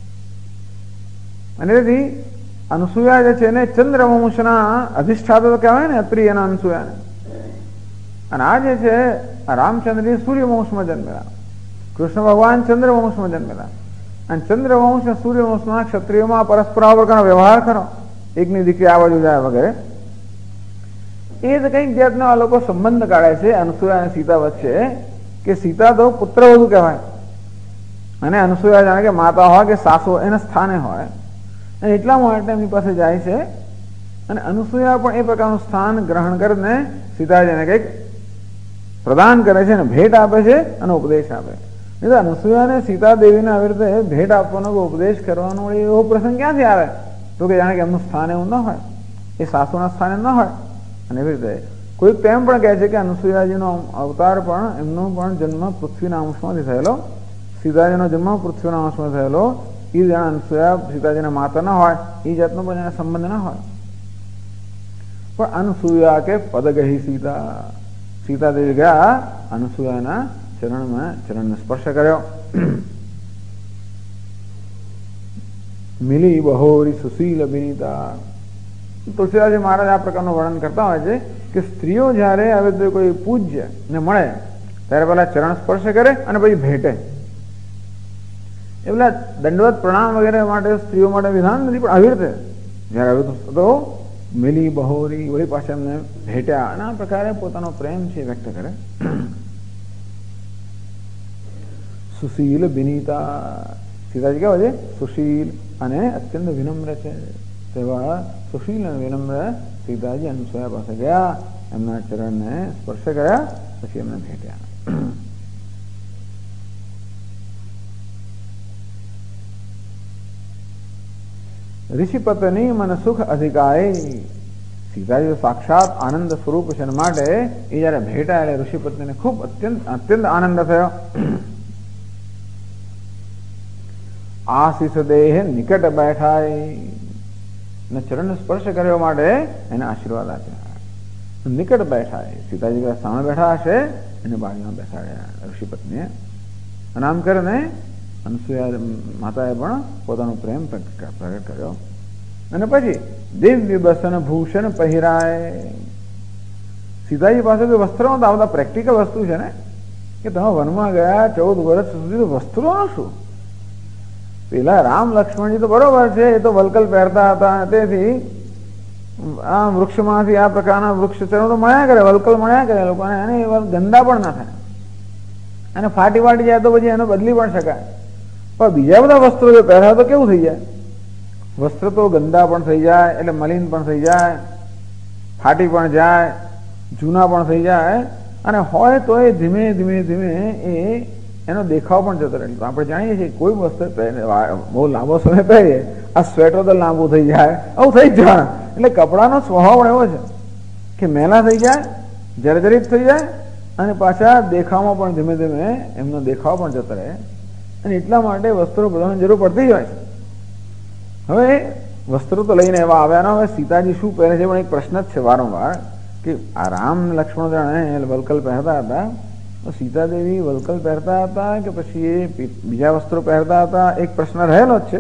અને તેથી અનુસુયા જે છે ને ચંદ્રવંશના અધિષ્ઠાતા કહેવાય ને અત્રિ એના અનસુયાને. અને આ જે છે રામચંદ્ર સૂર્યવંશમાં જન્મેલા, કૃષ્ણ ભગવાન ચંદ્રવંશમાં જન્મેલા. અને ચંદ્રવંશ અને સૂર્યવંશના ક્ષત્રિયોમાં પરસ્પરાવર્તનો વ્યવહાર ખરો, એકની દીકરી આ બાજુ જાય વગેરે. એ તો કંઈક જાતનો આ લોકો સંબંધ કાઢે છે અનસુયા અને સીતા વચ્ચે કે સીતા તો પુત્રવધુ કહેવાય અને અનસુયા જાણે કે માતા હોય કે સાસુ એના સ્થાને હોય અને એટલા માટે એમની પાસે જાય છે. અને અનુસુયા પણ એ પ્રકારનું સ્થાન ગ્રહણ કરીને સીતાજીને કંઈક પ્રદાન કરે છે અને ભેટ આપે છે અને ઉપદેશ આપે. એટલે અનુસુયાને સીતા દેવીને આવી રીતે ભેટ આપવાનો કે ઉપદેશ કરવાનો એવો પ્રસંગ ક્યાંથી આવે? તો કે જાણે કે એમનું સ્થાન એવું ન હોય, એ સાસુના સ્થાને ન હોય. અને એવી રીતે કોઈક તેમ પણ કહે છે કે અનુસુયાજીનો અવતાર પણ એમનો પણ જન્મ પૃથ્વીના અંશમાંથી થયેલો, સીતાજીનો જન્મ પૃથ્વીના અંશમાં થયેલો. એ જાણે અનુસુયા સીતાજીના માતા ના હોય, એ જાતનો પણ એને સંબંધ ના હોય. પણ અનુસુયા કે પદગહી સીતા, સીતાદેવી ગયા અનુસુયાના ચરણને સ્પર્શ કર્યો. મિલી બહોરી સુશીલ બિનીતા. તુલસીદાસજી મહારાજ આ પ્રકારનું વર્ણન કરતા હોય છે કે સ્ત્રીઓ જયારે હવે કોઈ પૂજ્ય ને મળે ત્યારે પેલા ચરણ સ્પર્શ કરે અને પછી ભેટે. એ પેલા દંડવત પ્રણામ વગેરે માટે સ્ત્રીઓ માટે વિધાન નથી, પણ આવી રીતે જયારે હવે તો મિલી બહોરી વળી પાસે એમને ભેટ્યા અને આ પ્રકારે પોતાનો પ્રેમ છે વ્યક્ત કરે. સુશીલ બિનીતા. સીતાજી કેવા છે? સુશીલ અને અત્યંત વિનમ્ર છે. તેવા સુશીલ અને વિનમ્ર સીતાજી અનુસુયા પાસે ગયા, એમના ચરણને સ્પર્શ કર્યા, પછી એમને ભેટ્યા. ઋષિપત્ની મન સુખ અધિકાય. સીતાજી સાક્ષાત આનંદ સ્વરૂપ છે માટે એ જયારે ભેટા એટલે ઋષિપત્નીને ખૂબ અત્યંત આનંદ થયો. આશીષ દેહ નિકટ બેઠાય. ચરણ સ્પર્શ કર્યો માટે એને આશીર્વાદ આપ્યા. નિકટ બેઠાય. સીતાજી સામે બેઠા હશે એને બાજુમાં બેસાડ્યા ઋષિપત્નીએ. અને આમ કરીને અનસુયા માતાએ પણ પોતાનો પ્રેમ પ્રગટ કર્યો. અને પછી દિવ્ય બસન ભૂષણ પહેરાય. સીતાજી પાસે તો વસ્ત્રો તો આ બધા પ્રેક્ટિકલ વસ્તુ છે ને કે તમે વનમાં ગયા 14 વર્ષ સુધી તો વસ્ત્રોનું શું? પેલા રામ લક્ષ્મણજી તો બરોબર છે, એ તો વલકલ પહેરતા હતા, તેથી આ વૃક્ષમાંથી આ પ્રકારના વૃક્ષ ચરો તો મળ્યા કરે, વલ્કલ મળ્યા કરે લોકોને, અને એ ગંદા પણ ના થાય, અને ફાટી વાટી જાય તો પછી એનો બદલી પણ શકાય. પણ બીજા બધા વસ્ત્રો જો પહેરાવે તો કેવું થઈ જાય? વસ્ત્ર તો ગંદા પણ થઈ જાય, એટલે મલિન પણ થઈ જાય, ફાટી પણ જાય, જૂના પણ થઈ જાય, અને હોય તો એ ધીમે ધીમે ધીમે એનો દેખાવ પણ જતો રહે. આપણે જાણીએ છીએ કોઈ વસ્ત્ર બહુ લાંબો સમય પહેરીએ, આ સ્વેટર તો લાંબુ થઈ જાય, આવું થઈ જ જાય. એટલે કપડાનો સ્વભાવ એવો છે કે મેલા થઈ જાય, જર્જરિત થઈ જાય, અને પાછા દેખાવમાં પણ ધીમે ધીમે એમનો દેખાવ પણ જતો રહે, અને એટલા માટે વસ્ત્રો બધાની જરૂર પડતી જ હોય છે. હવે વસ્ત્રો તો લઈને એવા આવ્યા. હવે સીતાજી શું પહેરે છે પણ એક પ્રશ્ન જ છે વારંવાર કે આ રામ લક્ષ્મણ જાણે વલ્કલ પહેરતા હતા, તો સીતાદેવી વલ્કલ પહેરતા હતા કે પછી એ બીજા વસ્ત્રો પહેરતા હતા? એક પ્રશ્ન રહેલો જ છે.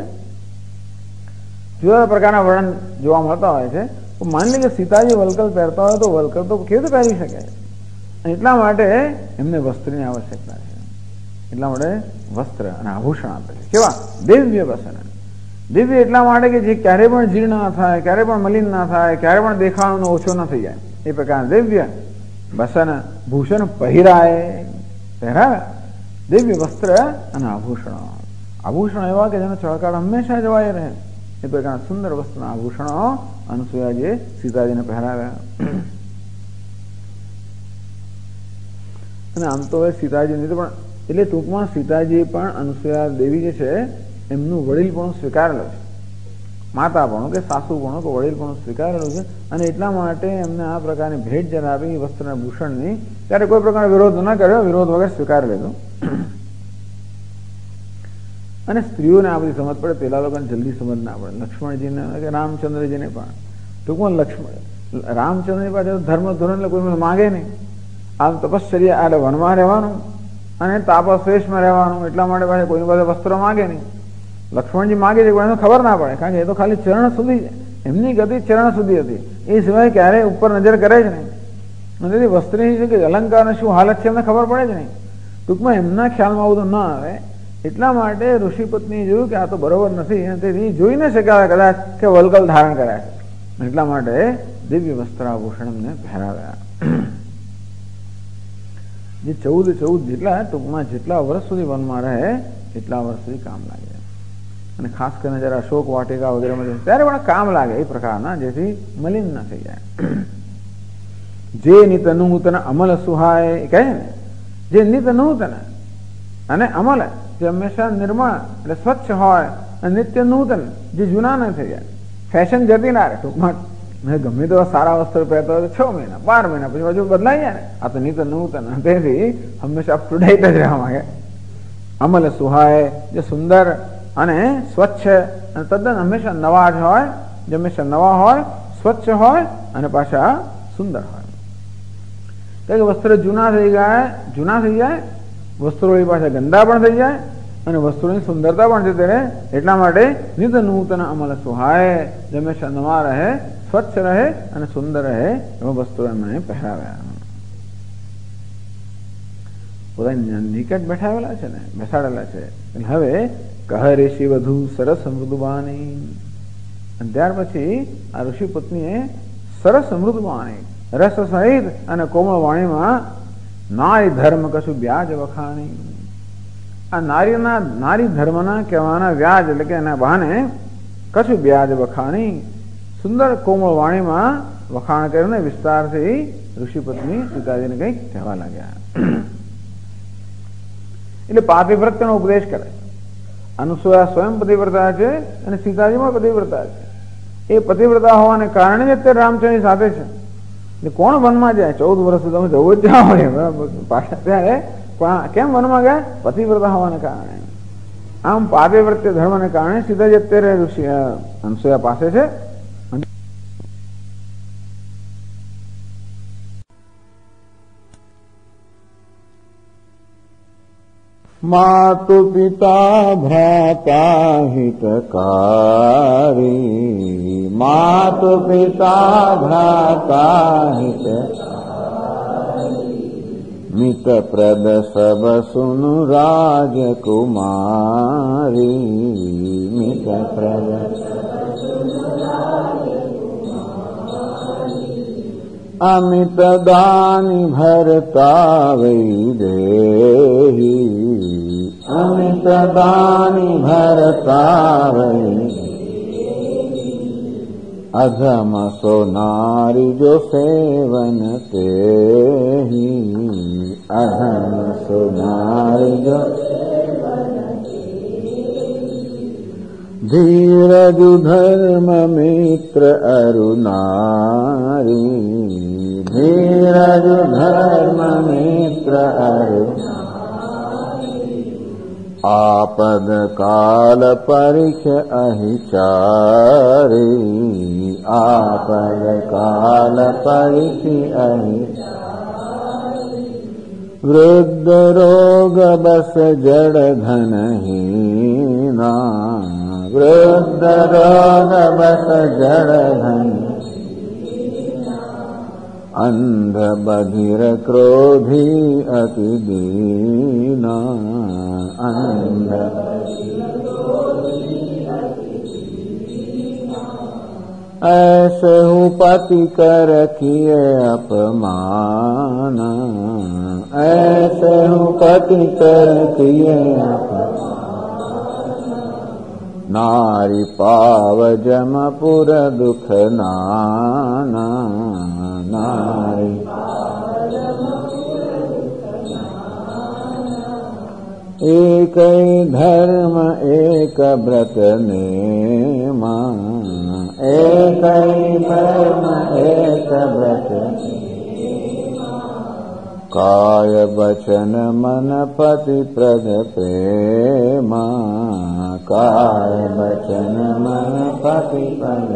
જુદા પ્રકારના વર્ણન જોવા મળતા હોય છે. માની લે કે સીતાજી વલ્કલ પહેરતા હોય તો વલ્કલ તો કેવી રીતે પહેરી શકે? એટલા માટે એમને વસ્ત્રની આવશ્યકતા છે. એટલા માટે વસ્ત્ર અને આભૂષણ આપે છે. કેવા? દિવ્ય વસન. દિવ્ય એટલા માટે કે જે ક્યારે પણ જીર્ણ ના થાય, ક્યારે પણ મલિન ના થાય, ક્યારે પણ દેખાવાનો ઓછો ન થઈ જાય, એ પ્રકાર દિવ્ય વસન ભૂષણ પહેરાવે. દિવ્ય વસ્ત્ર અને આભૂષણો. આભૂષણો એવા કે જેનો ચળકાળ હંમેશા જવાય રહે, એ પ્રકારના સુંદર વસ્તુના આભૂષણો અનુસૂયાજીએ સીતાજીને પહેરાવ્યા. અને આમ તો સીતાજી નહીં પણ એટલે ટૂંકમાં સીતાજી પણ અનુસૂયા દેવી જે છે એમનું વડીલપણું સ્વીકારેલું છે, માતાપણું કે સાસુપણું કે વડીલપણું સ્વીકારેલું છે, અને એટલા માટે એમને આ પ્રકારની ભેટ જ્યારે આપી વસ્ત્રના ભૂષણની, ત્યારે કોઈ પ્રકારનો વિરોધ ન કર્યો, વિરોધ વગર સ્વીકાર લીધો. અને સ્ત્રીઓને આ બધી સમજ પડે, પેલા લોકોને જલ્દી સમજ ના પડે. લક્ષ્મણજીને કે રામચંદ્રજીને પણ ટૂંકમાં રામચંદ્રની પાસે ધર્મ ધોરણ એટલે કોઈ માગે નહીં. આમ તપશ્ચર્યા એટલે વનમાં રહેવાનું અને તાપસવેશમાં રહેવાનું, એટલા માટે પાસે કોઈની પાસે વસ્ત્રો માગે નહીં. લક્ષ્મણજી માગે છે પણ એને ખબર ના પડે, કારણ કે એ તો ખાલી ચરણ સુધી, એમની ગતિ ચરણ સુધી હતી, એ સિવાય ક્યારેય ઉપર નજર કરે જ નહીં. તેથી વસ્ત્રની શું કે અલંકારની શું હાલત છે એમને ખબર પડે જ નહીં. ટૂંકમાં એમના ખ્યાલમાં આવું તો ન આવે. એટલા માટે ઋષિપત્નીએ જોયું કે આ તો બરોબર નથી, અને તેથી જોઈ ન શક્યા કદાચ કે વલ્કલ ધારણ કર્યા છે. એટલા માટે દિવ્ય વસ્ત્રાભૂષણ એમને પહેરાવ્યા. જે 14 જેટલા ટૂંકમાં જેટલા વર્ષ સુધી વનમાં રહે એટલા વર્ષ સુધી કામ લાગે, અને ખાસ કરીને જયારે અશોક વાટિકા વગેરેમાં ત્યારે પણ કામ લાગે એ પ્રકારના, જેથી મલિન ન થઈ જાય. જે નિત નૂતન અમલ સુહાય કહે ને, જે નિત નૂતન અને અમલ, જે હંમેશા નિર્મળ એટલે સ્વચ્છ હોય, અને નિત્ય નૂતન જે જૂના ન થઈ જાય, ફેશન જતી ના રહે. ટૂંકમાં ગમે તેવા સારા વસ્ત્ર પહેરતા હોય તો 6 મહિના 12 મહિના પછી હજુ બદલાઈ જાય ને, આ તો નિત્ય નૂતન, તેથી હંમેશા અપ ટુ ડેટ જ રહેવા માંગે. અમલ સુહાય જે સુંદર અને સ્વચ્છ અને તદ્દન હંમેશા નવા જ હોય, જે હંમેશા નવા હોય, સ્વચ્છ હોય અને પાછા સુંદર હોય. કે વસ્ત્ર જૂના થઈ જાય, વસ્ત્રો એ પાછા ગંદા પણ થઈ જાય, અને વસ્તુની સુંદરતા પણ જતી રહે. એટલા માટે નિત નૂતન અમલ સુહાય, જે હંમેશા નવા રહે, સ્વચ્છ રહે અને સુંદર રહે એવા વસ્ત્રો એમણે પહેરાવ્યા. પોતાની નિકટ બેઠાવેલા છે ને, બેસાડેલા છે. હવે કહે ઋષિ વધુ સરસ મૃદુબાની, અને ત્યાર પછી આ ઋષિ પત્નીએ સરસ મૃદુબાની રસ સહિત અને કોમળ વાણીમાં નારી ધર્મ કશું વ્યાજ વખાણી. આ નારી ધર્મના કહેવાના વ્યાજ એટલે કે એના બહાને કશું વ્યાજ વખાણી, સુંદર કોમળ વાણીમાં વખાણ કરીને વિસ્તારથી ઋષિપત્ની સીતાજીને કંઈક કહેવા લાગ્યા. એટલે પાતિવ્રત્યનો ઉપદેશ કરે. અનુસૂયા સ્વયં પતિવ્રતા છે અને સીતાજી પણ પતિવ્રતા છે. એ પતિવ્રતા હોવાને કારણે જ અત્યારે રામચંદ્રની સાથે છે. એટલે કોણ વનમાં જાય? 14 વર્ષ તમે જવું જ જાઓ પાછા. ત્યારે કેમ વનમાં ગયા? પતિવ્રતા હોવાને કારણે. આમ પાતિવ્રત્ય ધર્મને કારણે સીતાજી અત્યારે ઋષિ અનુસૂયા પાસે છે. मातु पिता भ्राता हितकारी, मातु पिता भ्राता हितकारी, मित प्रद सब सुनु राजकुमारी, मित प्रद अमित दानि भरता वैदेही अमित दानि भरता वैदेही अधम सो नारी जो सेवन ते ही अधम सो नारी जो धीरज धर्म मित्र अरुनारी धीरज धर्म मित्र अरुनारी आपद काल परिख अहिचारी आपद काल परिख अहिचारी वृद्ध रोग बस जड़ धनहीना वृद्ध रोग बस जड़ धन अंध बधिर क्रोधी अति दीना अंध ऐसे हूँ पति कर किए अपमान ऐसे हूँ पति कर किए अपमान नारी पाव जमपुर दुख नाना नारी एक धर्म एक व्रत नेमा एक धर्म एक व्रत काय वचन मन पति प्रद प्रेमा काय वचन मन पति प्रद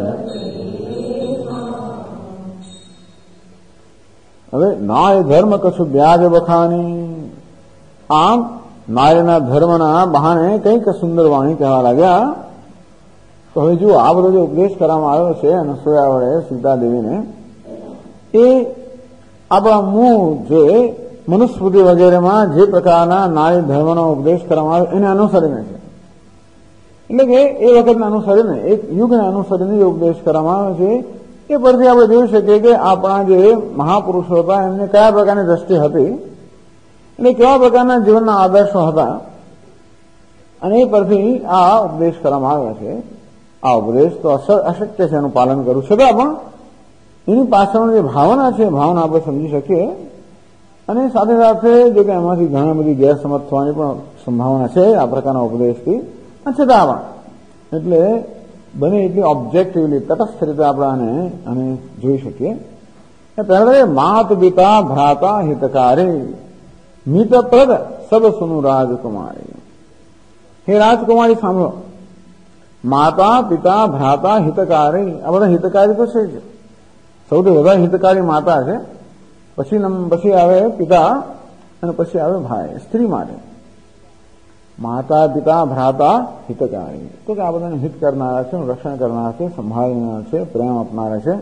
હવે નાય ધર્મ કશું વ્યાજ વખાણી આમ નાયના ધર્મના બહાને કંઈક સુંદર વાણી કહેવા લાગ્યા. તો હવે જો આ બધો જે ઉપદેશ કરવામાં આવ્યો છે અનસૂયા વડે સીતાદેવીને એ આપણા મૂળ જે મનુસ્મૃતિ વગેરેમાં જે પ્રકારના નારી ધર્મનો ઉપદેશ કરવામાં આવે એને અનુસરીને છે. એટલે કે એ વખતને અનુસરીને એક યુગને અનુસરીને જે ઉપદેશ કરવામાં આવે છે એ પરથી આપણે જોઈ શકીએ કે આપણા જે મહાપુરુષો હતા એમને કયા પ્રકારની દ્રષ્ટિ હતી એટલે કેવા પ્રકારના જીવનના આદર્શો હતા અને એ પરથી આ ઉપદેશ કરવામાં આવ્યો છે. આ ઉપદેશ તો અશક્ય છે એનું પાલન કરવું છતાં પણ એની પાછળની જે ભાવના છે ભાવના આપણે સમજી શકીએ અને સાથે સાથે જો કે એમાંથી ઘણા બધી ગેરસમજ થવાની પણ સંભાવના છે આ પ્રકારના ઉપદેશથી છતાં પણ એટલે બને એટલી ઓબ્જેક્ટિવલી તટસ્થ રીતે આપણે આને જોઈ શકીએ. પહેલા માત પિતા ભ્રાતા હિતકારી મિતપ્રદ સબ સુનું રાજકુમારી. હે રાજકુમારી સાંભળો, માતા પિતા ભ્રાતા હિતકારી આ બધા હિતકારી તો છે જ. સૌથી વધારે હિતકારી માતા છે, પછી આવે પિતા અને પછી આવે ભાઈ સ્ત્રી માટે. માતા પિતા ભ્રાતા હિતકારી તો કે આ બધાને હિત કરનારા છે, રક્ષણ કરનારા છે, સંભાળનારા છે, પ્રેમ આપનારા છે.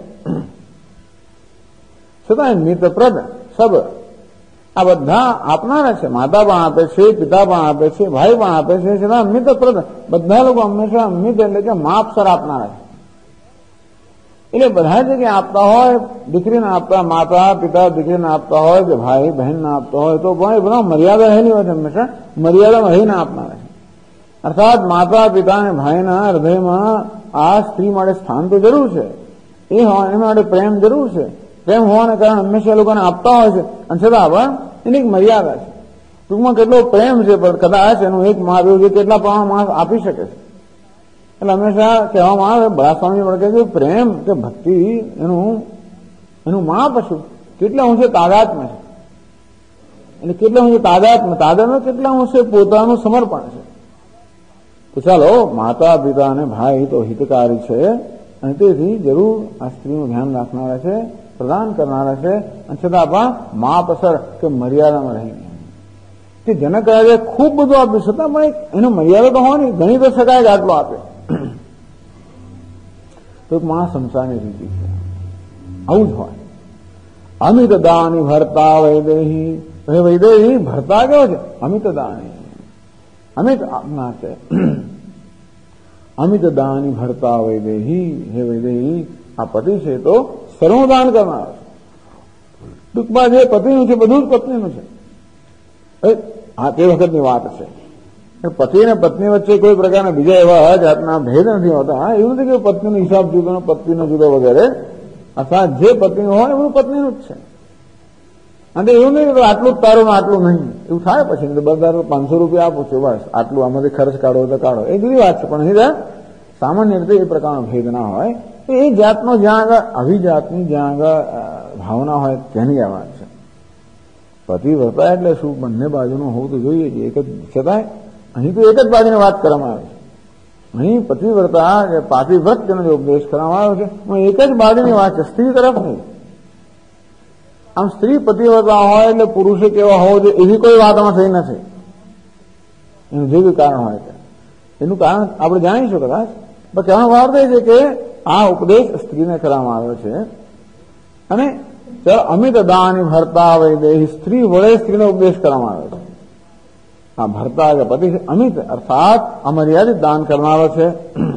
છતાં મિતપ્રદ સબ આ બધા આપનારા છે. માતા પણ આપે છે, પિતા પણ આપે છે, ભાઈ પણ આપે છે, છતાં મિતપ્રદ બધા લોકો હંમેશા મિત એટલે કે માપસર આપનારા છે. એટલે બધા જગ્યાએ આપતા હોય, દીકરીને આપતા માતા પિતા દીકરીને આપતા હોય કે ભાઈ બહેનને આપતા હોય તો પણ એ બધા મર્યાદા રહેલી હોય છે, હંમેશા મર્યાદામાં રહીને આપનારા છે. અર્થાત માતા પિતા અને ભાઈના હૃદયમાં આ સ્ત્રી માટે સ્થાન તો જરૂર છે, એ માટે પ્રેમ જરૂર છે. પ્રેમ હોવાને કારણે હંમેશા લોકોને આપતા હોય છે અને છતાં પણ એની એક મર્યાદા છે. ટૂંકમાં કેટલો પ્રેમ છે પણ કદાચ એનું એક માપ એવું છે કેટલા પ્રમાણમાં આપી શકે છે. એટલે હંમેશા કહેવામાં આવે બળા સ્વામી પણ કહે છે પ્રેમ કે ભક્તિ એનું માપ શું, કેટલા ઊંચે તાદાત્મ્ય છે. એટલે કેટલા ઊંચે તાદાત્મ્ય કેટલા ઊંચે પોતાનું સમર્પણ છે. તો ચાલો માતા પિતા અને ભાઈ તો હિતકારી છે અને તેથી જરૂર આ સ્ત્રીનું ધ્યાન રાખનારા છે, પ્રદાન કરનારા છે અને છતાં પણ માપસર કે મર્યાદામાં રહીને કે જનક રાજાએ ખૂબ બધું આપ્યું છતાં પણ એનો મર્યાદા તો હોય ને, ગણી તો શકાય કે આટલો આપે. તો મા સંસારની રીતિ છે, આવું જ હોય. અમિત દાની ભરતા વૈદેહી, વૈદેહી ભરતા કેવો છે? અમિત દાની, અમિત આપનાર છે. અમિત દાની ભરતા વૈદેહી, હે વૈદેહી આ પતિ છે તો સર્વદાન કરનાર છે. ટૂંકમાં જે પતિનું છે બધું જ પત્નીનું છે. આ તે વખતની વાત છે. પતિ અને પત્ની વચ્ચે કોઈ પ્રકારના બીજા એવા જાતના ભેદ નથી હોતા. એવું નથી કે પત્નીનો હિસાબ જુદો, પત્નીનો જુદો વગેરે. અથવા જે પત્નીનું હોય એ બધું પત્નીનું જ છે. અને એવું નહીં કે આટલું જ તારું આટલું નહીં, એવું થાય પછી બધા 500 રૂપિયા આપું છું બસ, આટલું આમાંથી ખર્ચ કાઢો તો કાઢો, એ જુદી વાત છે. પણ અહીં સામાન્ય રીતે એ પ્રકારનો ભેદ ના હોય. એ જાતનો જ્યાં આગળ આવી જાતની જ્યાં આગળ ભાવના હોય તેની આ વાત છે. પતિ વર્તા એટલે શું, બંને બાજુનું હોવું તો જોઈએ કે એક જ છતાંય અહીં તો એક જ બાજુની વાત કરવામાં આવે છે. અહીં પતિવ્રતા કે પાતિવ્રત જેનો જે ઉપદેશ કરવામાં આવ્યો છે એક જ બાજુની વાત છે, સ્ત્રી તરફ નહીં. આમ સ્ત્રી પતિવ્રતા હોય એટલે પુરુષે કેવા હોવો જોઈએ એવી કોઈ વાતમાં થઈ નથી. એનું જે બી કારણ હોય એનું કારણ આપણે જાણીશું કદાચ. પણ કહેવાનો ભાવ એ છે કે આ ઉપદેશ સ્ત્રીને કરવામાં આવ્યો છે. અને અમિત દાન ભરતા વૈદેહી, સ્ત્રી વડે સ્ત્રીનો ઉપદેશ કરવામાં આવ્યો છે. આ ભરતા કે પતિ અમિત અર્થાત અમર્યાદિત દાન કરનારો છે.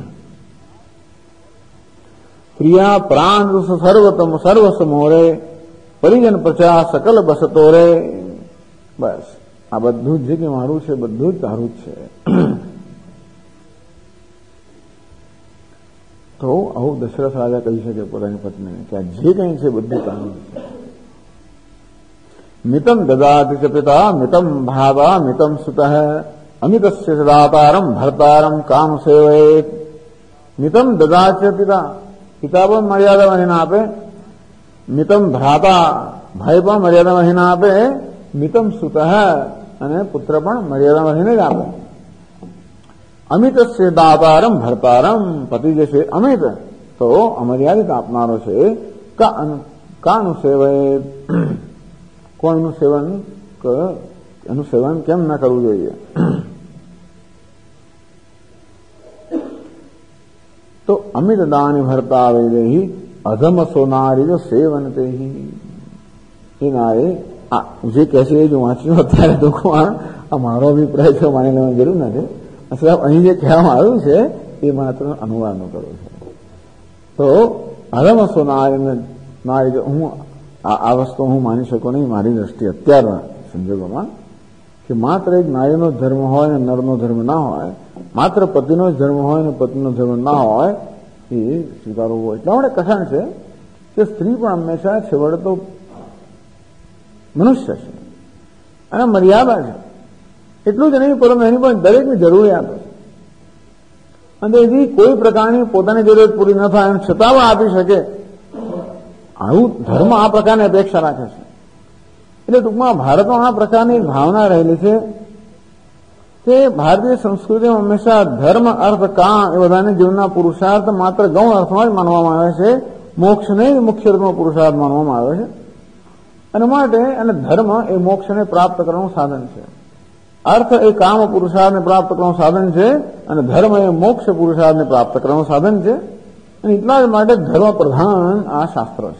પ્રિયા પ્રાણ સર્વતમ સર્વસ્વ મોરે, પરિજન પ્રચા સકલ બસતો રે. બસ આ બધું જ જે કે મારું છે બધું જ તારું જ છે. તો આવું દશરથ રાજા કહી શકે પોતાની પત્નીને કે આ જે કંઈ છે બધું તારું છે. મિતમ દદાતિ ચ પિતા મિતમ ભાવા મિતમ સુતઃ અમિતસ્ય દાતારમ ભર્તારમ કામ સેવયેત. મિતમ દદાતિ ચ પિતા, પિતા પણ મર્યાદા વહીને આપે. મિતમ ભ્રાતા, ભાઈ પણ મર્યાદા વહીને આપે. મિતમ સુતઃ, અને પુત્ર પણ મર્યાદા વહીને જ આપે. અમિતસ્ય દાતારમ ભર્તારમ, પતિ જે છે અમિત તો અમર્યાદિત આપનારો છે. કાનું સેવયેત, કોઈનું સેવન, એનું સેવન કેમ ના કરવું જોઈએ. તો અમિત દાની ભરતા વૈદેહી અધમ સોનારી જો સેવન તે એ નારે જે કહે છે એ જો વાંચ્યું અત્યારે દુઃખમાં મારો અભિપ્રાય છે, માની લેવાની જરૂર નથી. સાહેબ અહીં જે કહેવામાં આવ્યું છે એ માત્ર અનુવાદ કરવો છે. તો અધમ સોનારી નારી જો હું આ વસ્તુ હું માની શકું નહીં મારી દ્રષ્ટિએ અત્યારના સંજોગોમાં, કે માત્ર એક નારીનો ધર્મ હોય ને નરનો ધર્મ ના હોય, માત્ર પતિનો જ ધર્મ હોય ને પતિનો ધર્મ ના હોય, એ સ્વીકારવું હોય. એટલા માટે કથન છે કે સ્ત્રી પણ હંમેશા છેવટે તો મનુષ્ય છે અને મર્યાદા છે. એટલું જ નહીં પરંતુ એની પણ દરેકની જરૂરિયાત છે. અને એથી કોઈ પ્રકારની પોતાની જરૂરિયાત પૂરી ન થાય એમ છતાં પણ આપી શકે, આવું ધર્મ આ પ્રકારની અપેક્ષા રાખે છે. એટલે ટૂંકમાં ભારતમાં આ પ્રકારની ભાવના રહેલી છે કે ભારતીય સંસ્કૃતિમાં હંમેશા ધર્મ, અર્થ, કામ એ બધાને જીવનના પુરુષાર્થ માત્ર ગૌણ અર્થમાં જ માનવામાં આવે છે. મોક્ષને જ મુખ્ય અર્થમાં પુરુષાર્થ માનવામાં આવે છે. અને માટે અને ધર્મ એ મોક્ષને પ્રાપ્ત કરવાનું સાધન છે. અર્થ એ કામ પુરુષાર્થને પ્રાપ્ત કરવાનું સાધન છે અને ધર્મ એ મોક્ષ પુરુષાર્થને પ્રાપ્ત કરવાનું સાધન છે. અને એટલા જ માટે ધર્મ પ્રધાન આ શાસ્ત્ર છે.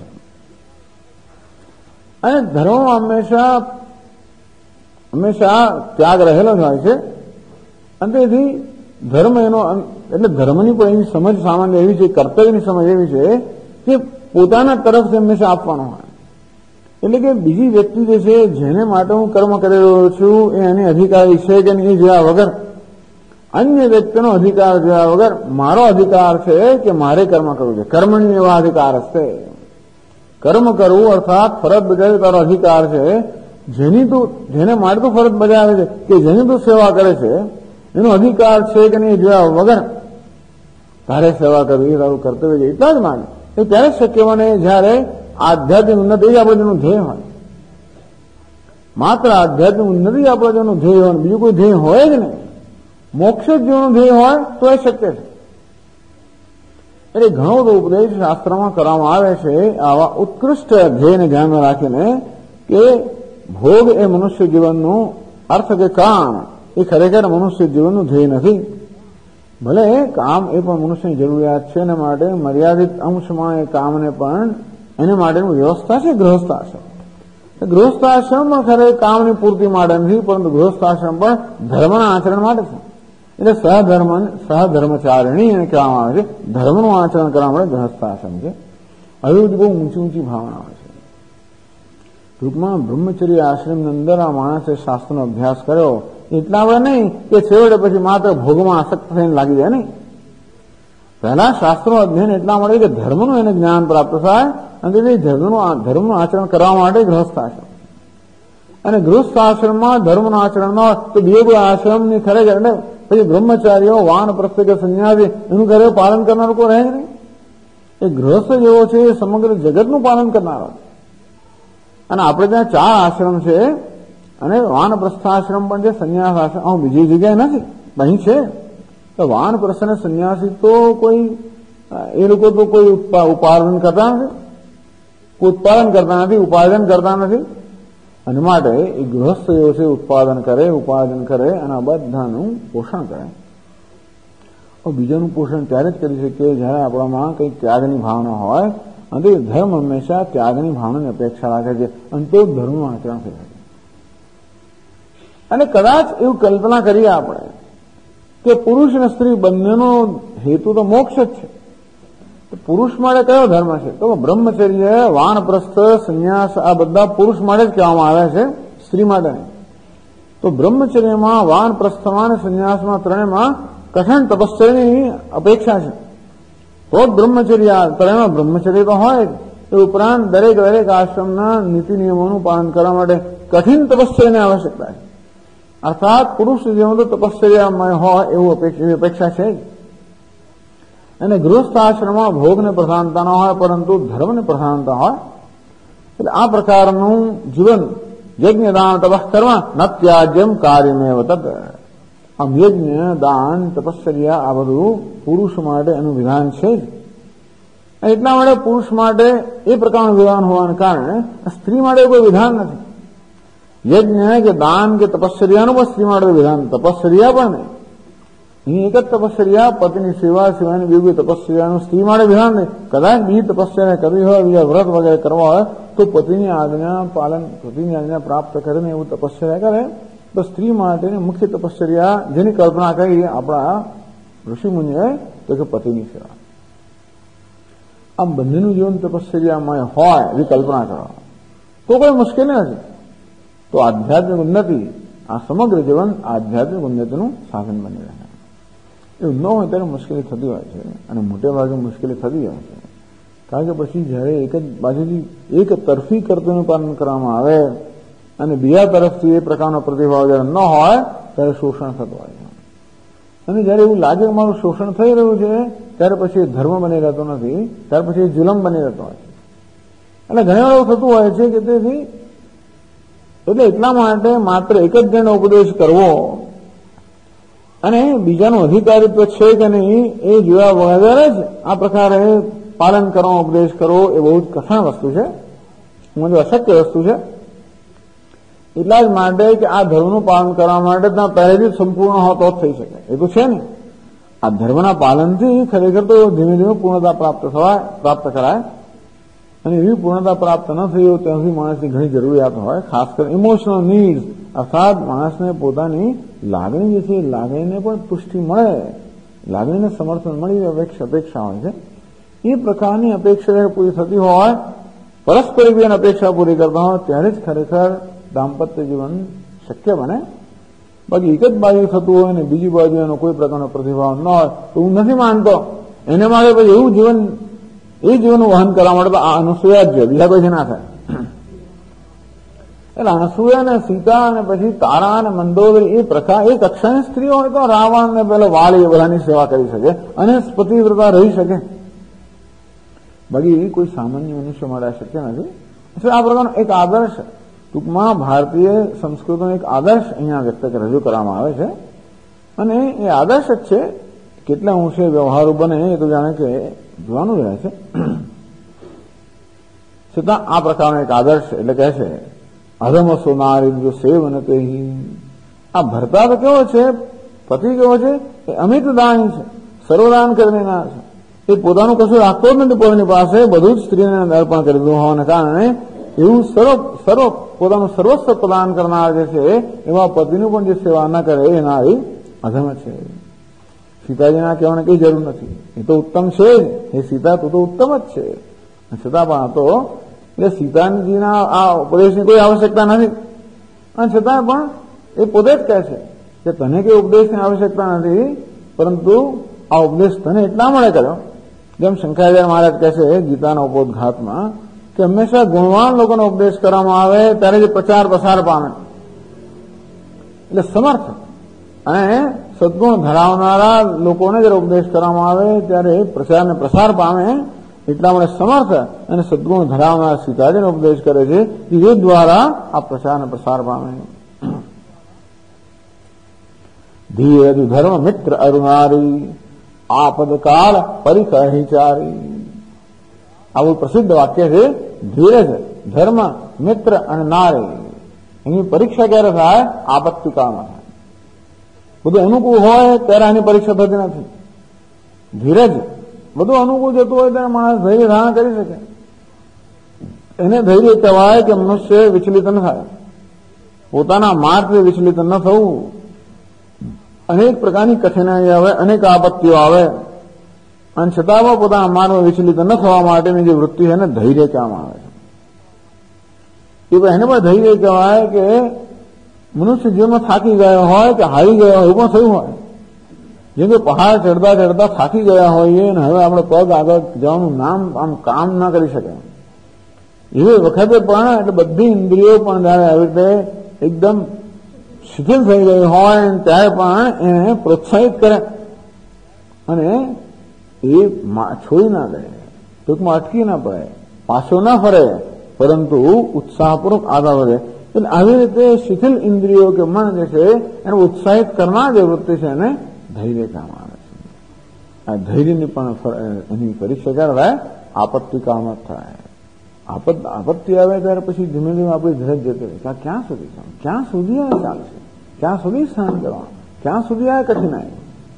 અને ધર્મમાં હંમેશા ત્યાગ રહેલો જ હોય છે. અને તેથી ધર્મ એનો એટલે ધર્મની પણ એવી સમજ સામાન્ય એવી છે, કર્તવ્યની સમજ એવી છે કે પોતાના તરફથી હંમેશા આપવાનો હોય. એટલે કે બીજી વ્યક્તિ જે છે જેને માટે હું કર્મ કરી રહ્યો છું એ એની અધિકારી છે કે નહીં જોયા વગર, અન્ય વ્યક્તિનો અધિકાર જોયા વગર મારો અધિકાર છે કે મારે કર્મ કરવું છે. કર્મની એવા અધિકાર હશે. કર્મ કરવું અર્થાત ફરજ બજાવી તારો અધિકાર છે. જેને માટે તું ફરજ બજાવે છે કે જેની તું સેવા કરે છે એનો અધિકાર છે કે નહીં જોયા વગર તારે સેવા કરવી એ તારું કર્તવ્ય છે. એટલા જ માને એ ત્યારે શક્ય બને જયારે આધ્યાત્મિક ઉન્નતિ જ આપણે જેનું ધ્યેય હોય. માત્ર આધ્યાત્મિક ઉન્નતિ આપણે જેનું ધ્યેય હોય, બીજું કોઈ ધ્યેય હોય જ નહીં, મોક્ષ જ જેનું ધ્યેય હોય તો એ શક્ય છે. એટલે ઘણો બધો ઉપદેશ શાસ્ત્રમાં કરવામાં આવે છે આવા ઉત્કૃષ્ટ ધ્યેયને ધ્યાનમાં રાખીને કે ભોગ એ મનુષ્ય જીવનનું અર્થ કે કામ એ ખરેખર મનુષ્ય જીવનનું ધ્યેય નથી. ભલે કામ એ પણ મનુષ્યની જરૂરિયાત છે, એના માટે મર્યાદિત અંશમાં એ કામને પણ એને માટેની વ્યવસ્થા છે ગૃહસ્થાશ્રમ. ગૃહસ્થાશ્રમ પણ ખરે કામની પૂર્તિ માટે નથી, પરંતુ ગૃહસ્થાશ્રમ પણ ધર્મના આચરણ માટે છે. એટલે સહધર્મચારિણી એને કહેવામાં આવે છે. ધર્મનું આચરણ કરવા માટે ગૃહસ્થાશ્રમ છે. આવી બધી બહુ ઊંચી ઊંચી ભાવના હોય છે. ટૂંકમાં બ્રહ્મચર્ય આશ્રમની અંદર આ માણસે શાસ્ત્રનો અભ્યાસ કર્યો એટલા વડે નહીં કે છેવટે પછી માત્ર ભોગમાં આસક્ત થઈને લાગી જાય નહીં. પહેલા શાસ્ત્રનું અધ્યયન એટલા માટે કે ધર્મનું એને જ્ઞાન પ્રાપ્ત થાય અને તેથી ધર્મનું આચરણ કરવા માટે ગૃહસ્થ આશ્રમ, અને ગૃહસ્થ આશ્રમમાં ધર્મનું આચરણ ન હોય તો બીજો કોઈ આશ્રમની ખરેખર એટલે પછી બ્રહ્મચારીઓ વાનપ્રસ્થ કે સંન્યાસી એનું ઘરે પાલન કરનાર કોઈ રહે જ નહીં. એ ગૃહસ્થ જેવો છે એ સમગ્ર જગતનું પાલન કરનારો. અને આપણે ત્યાં 4 આશ્રમ છે, અને વાનપ્રસ્થાશ્રમ પણ છે, સંન્યાસ આશ્રમ બીજી જગ્યાએ નથી, અહીં છે. તો વાનપ્રસ્થ અને સંન્યાસી તો કોઈ એ લોકો તો કોઈ ઉપાર્જન કરતા નથી, ઉપાર્જન કરતા નથી. અને માટે એ ગૃહસ્થ જેવો છે ઉત્પાદન કરે, ઉપાર્જન કરે અને આ બધાનું પોષણ કરે. બીજાનું પોષણ ત્યારે જ કરી શકીએ જ્યારે આપણામાં કંઈક ત્યાગની ભાવના હોય, અને ધર્મ હંમેશા ત્યાગની ભાવનાની અપેક્ષા રાખે છે, અને તો ધર્મનું આચરણ થઈ શકે. અને કદાચ એવું કલ્પના કરીએ આપણે કે પુરુષ અને સ્ત્રી બંનેનો હેતુ તો મોક્ષ જ છે, તો પુરુષ માટે કયો ધર્મ છે? તો બ્રહ્મચર્ય, વાનપ્રસ્થ, સંન્યાસ આ બધા પુરુષ માટે જ કહેવામાં આવે છે, સ્ત્રી માટે નહીં. તો બ્રહ્મચર્યમાં, વાનપ્રસ્થમાં અને સંન્યાસમાં ત્રણેયમાં કઠિન તપશ્ચર્યાની અપેક્ષા છે. તો જ બ્રહ્મચર્ય, ત્રણેયમાં બ્રહ્મચર્ય તો હોય જ. એ ઉપરાંત દરેક આશ્રમના નીતિ નિયમોનું પાલન કરવા માટે કઠિન તપશ્ચર્યાની આવશ્યકતા છે. અર્થાત પુરુષ જીવન તો તપશ્ચર્યામય હોય એવું અપેક્ષા છે જ. અને ગૃહસ્થ આશ્રમમાં ભોગને પ્રધાનતા ન હોય પરંતુ ધર્મને પ્રધાનતા હોય. એટલે આ પ્રકારનું જીવન યજ્ઞ દાન તપસ કરવા ન ત્યાજ્યમ કાર્યમેવ તત. આમ યજ્ઞ દાન તપશ્ચર્યા આ બધું પુરુષ માટે એનું વિધાન છે જ. એટલા માટે પુરુષ માટે એ પ્રકારનું વિધાન હોવાને કારણે સ્ત્રી માટે કોઈ વિધાન નથી. યજ્ઞ કે દાન કે તપશ્ચર્યાનું પણ સ્ત્રી માટે વિધાન, તપશ્ચર્યા પણ નહીં. અહીં એક જ તપશ્ચર્યા, પતિની સેવા સિવાયની બીજી તપશ્ચર્યાનું સ્ત્રી માટે વિધાન નહીં. કદાચ બીજી તપશ્ચર્યા કરવી હોય, બીજા વ્રત વગેરે કરવા હોય તો પતિની આજ્ઞા પ્રાપ્ત કરીને એવું તપશ્ચર્યા કરે. તો સ્ત્રી માટેની મુખ્ય તપશ્ચર્યા જેની કલ્પના કરી આપણા ઋષિમુનિઓએ તો કે પતિની સેવા. આમ બંનેનું જીવન તપશ્ચર્યામય હોય એવી કલ્પના કરો તો કોઈ મુશ્કેલી નથી. તો આધ્યાત્મિક ઉન્નતિ, આ સમગ્ર જીવન આધ્યાત્મિક ઉન્નતિનું સાધન બની રહે. એવું ન હોય ત્યારે મુશ્કેલી થતી હોય છે, અને મોટે ભાગે મુશ્કેલી થતી હોય છે. કારણ કે પછી જ્યારે એક જ બાજુથી એક તરફી કર્તવ્યનું પાલન કરવામાં આવે અને બીજા તરફથી એ પ્રકારનો પ્રતિભાવ જ્યારે ન હોય ત્યારે શોષણ થતું હોય છે. અને જ્યારે એવું લાગે કે મારું શોષણ થઈ રહ્યું છે ત્યારે પછી એ ધર્મ બની રહેતો નથી, ત્યાર પછી એ જુલમ બની રહેતો હોય છે. અને ઘણી વાર એવું થતું હોય છે કે તેથી એટલે એટલા માટે માત્ર એક જ જણનો ઉપદેશ કરવો અને બીજાનું અધિકારીત્વ છે કે નહીં એ જોયા વગર જ આ પ્રકારે પાલન કરવાનો ઉપદેશ કરવો એ બહુ જ કઠણ વસ્તુ છે, અશક્ય વસ્તુ છે. એટલા જ માટે કે આ ધર્મનું પાલન કરવા માટે ત્યાં પહેલેથી સંપૂર્ણ હોય તો જ થઈ શકે, એ તો છે ને. આ ધર્મના પાલનથી ખરેખર તો ધીમે ધીમે પૂર્ણતા પ્રાપ્ત કરાય. અને એવી પૂર્ણતા પ્રાપ્ત ન થઈ હોય ત્યાંથી માણસની ઘણી જરૂરિયાતો હોય, ખાસ કરીને ઇમોશનલ નીડ્સ, અર્થાત માણસને પોતાની લાગણી જે છે એ લાગણીને પણ પુષ્ટિ મળે, લાગણીને સમર્થન મળી અપેક્ષા હોય છે. એ પ્રકારની અપેક્ષા પૂરી થતી હોય, પરસ્પર એકબીજાની અપેક્ષા પૂરી કરતા હોય ત્યારે જ ખરેખર દાંપત્ય જીવન શક્ય બને. બાકી એક જ બાજુ થતું હોય ને બીજી બાજુ એનો કોઈ પ્રકારનો પ્રતિભાવ ન હોય તો હું નથી માનતો એને માટે પછી એવું જીવન એ જીવનનું વહન કરવા માટે તો આ અનસૂયા જ જોઈએ, બીજા કોઈ ના થાય. એટલે અનસૂયા ને સીતા અને પછી તારા અને મંદોદરી એ પ્રકાર એ કક્ષાની સ્ત્રીઓ હોય તો રાવણ ને પેલો વાળી એ બધાની સેવા કરી શકે અને પતિવ્રતા રહી શકે. બાકી કોઈ સામાન્ય મનુષ્ય માટે શક્ય નથી. એટલે આ પ્રકારનો એક આદર્શ, ટૂંકમાં ભારતીય સંસ્કૃતિનો એક આદર્શ અહીંયા વ્યક્ત રજૂ કરવામાં આવે છે. અને એ આદર્શ જ છે, કેટલા અંશે વ્યવહારો બને એ તો જાણે કે જોવાનું રહે છે. છતાં આ પ્રકારનો એક આદર્શ એટલે કહે છે અધમસો નારી જો સેવન તે આ ભરતા તો કેવો છે, પતિ કેવો છે, એ અમિત દાન છે, સર્વદાન કરીને ના છે. એ પોતાનું કશું રાખતો જ નથી પોતાની પાસે, બધું જ સ્ત્રીને અર્પણ કરી દીધું હોવાને કારણે એવું પોતાનું સર્વસ્વ પ્રદાન કરનાર જે છે એવા પતિનું પણ જે સેવા ન કરે એ નારી અધમ છે. સીતાજીના કહેવાની કઈ જરૂર નથી, એ તો ઉત્તમ છે જ, એ સીતા તું તો ઉત્તમ જ છે. છતાં પણ તો એટલે સીતાજીના આ ઉપદેશની કોઈ આવશ્યકતા નથી, અને છતાં પણ એ પોતે જ કહે છે કે તને કઈ ઉપદેશની આવશ્યકતા નથી, પરંતુ આ ઉપદેશ તને એટલા મળે કર્યો, જેમ શંકરાચાર્ય મહારાજ કહે છે ગીતાના ઉપોદઘાતમાં કે હંમેશા ગુણવાન લોકોનો ઉપદેશ કરવામાં આવે ત્યારે જે પ્રચાર પ્રસાર પામે, એટલે સમર્થ અને સદગુણ ધરાવનારા લોકોને જયારે ઉપદેશ કરવામાં આવે ત્યારે પ્રચાર ને પ્રસાર પામે, એટલા માટે સમર્થ અને સદગુણ ધરાવનારા સીતાજીનો ઉપદેશ કરે છે એ દ્વારા આ પ્રચાર ને પ્રસાર પામે. ધીરજ ધર્મ મિત્ર અરુણારી આપદકાળ પરિકહિચારી. આવું પ્રસિદ્ધ વાક્ય છે. ધીરજ, ધર્મ, મિત્ર અને નારી, એની પરીક્ષા ક્યારે થાય? આપત્તિ કાળમાં થાય. બધું અનુકૂળ હોય ત્યારે આની પરીક્ષા થતી નથી. ધીરજ, બધું અનુકૂળ જતું હોય ત્યારે માણસ ધૈર્ય ધારણ કરી શકે. એને ધૈર્ય કહેવાય કે મનુષ્ય વિચલિત ન થાય, પોતાના માર્ગથી વિચલિત ન થવું. અનેક પ્રકારની કઠિનાઈ આવે, અનેક આપત્તિઓ આવે, અને છતાં પણ પોતાના માર્ગમાં વિચલિત ન થવા માટેની જે વૃત્તિ છે એને ધૈર્ય કહેવામાં આવે છે. એ એને પણ ધૈર્ય કહેવાય કે મનુષ્ય જીવનમાં થાકી ગયો હોય કે હારી ગયો હોય, એવું પણ થયું હોય. જેમ કે પહાડ ચડતા ચડતા થાકી ગયા હોઈએ અને હવે આપણે પગ આગળ જવાનું નામ આમ કામ ના કરી શકે, એવી વખતે પણ એટલે બધી ઇન્દ્રિયો પણ જયારે આવી રીતે એકદમ શિથિલ થઈ ગઈ હોય ત્યારે પણ એને પ્રોત્સાહિત કરે અને એ છોડી ના દે, ટૂંકમાં અટકી ના પડે, પાછો ના ફરે, પરંતુ ઉત્સાહપૂર્વક આગળ વધે. એટલે આવી રીતે શિથિલ ઇન્દ્રિયો કે મન જે છે એને ઉત્સાહિત કરનાર જે વૃત્તિ છે એને ધૈર્ય કામ આવે છે. આ ધૈર્યની પણ એની પરીક્ષા ક્યારે થાય? આપત્તિ કાળમાં થાય. આપત્તિ આવે ત્યારે પછી ધીમે ધીમે આપણી ધીરજ જતી રહે. ક્યાં સુધી આ ચાલશે, ક્યાં સુધી સહન કરવાનું, ક્યાં સુધી આ કઠિનાઈ.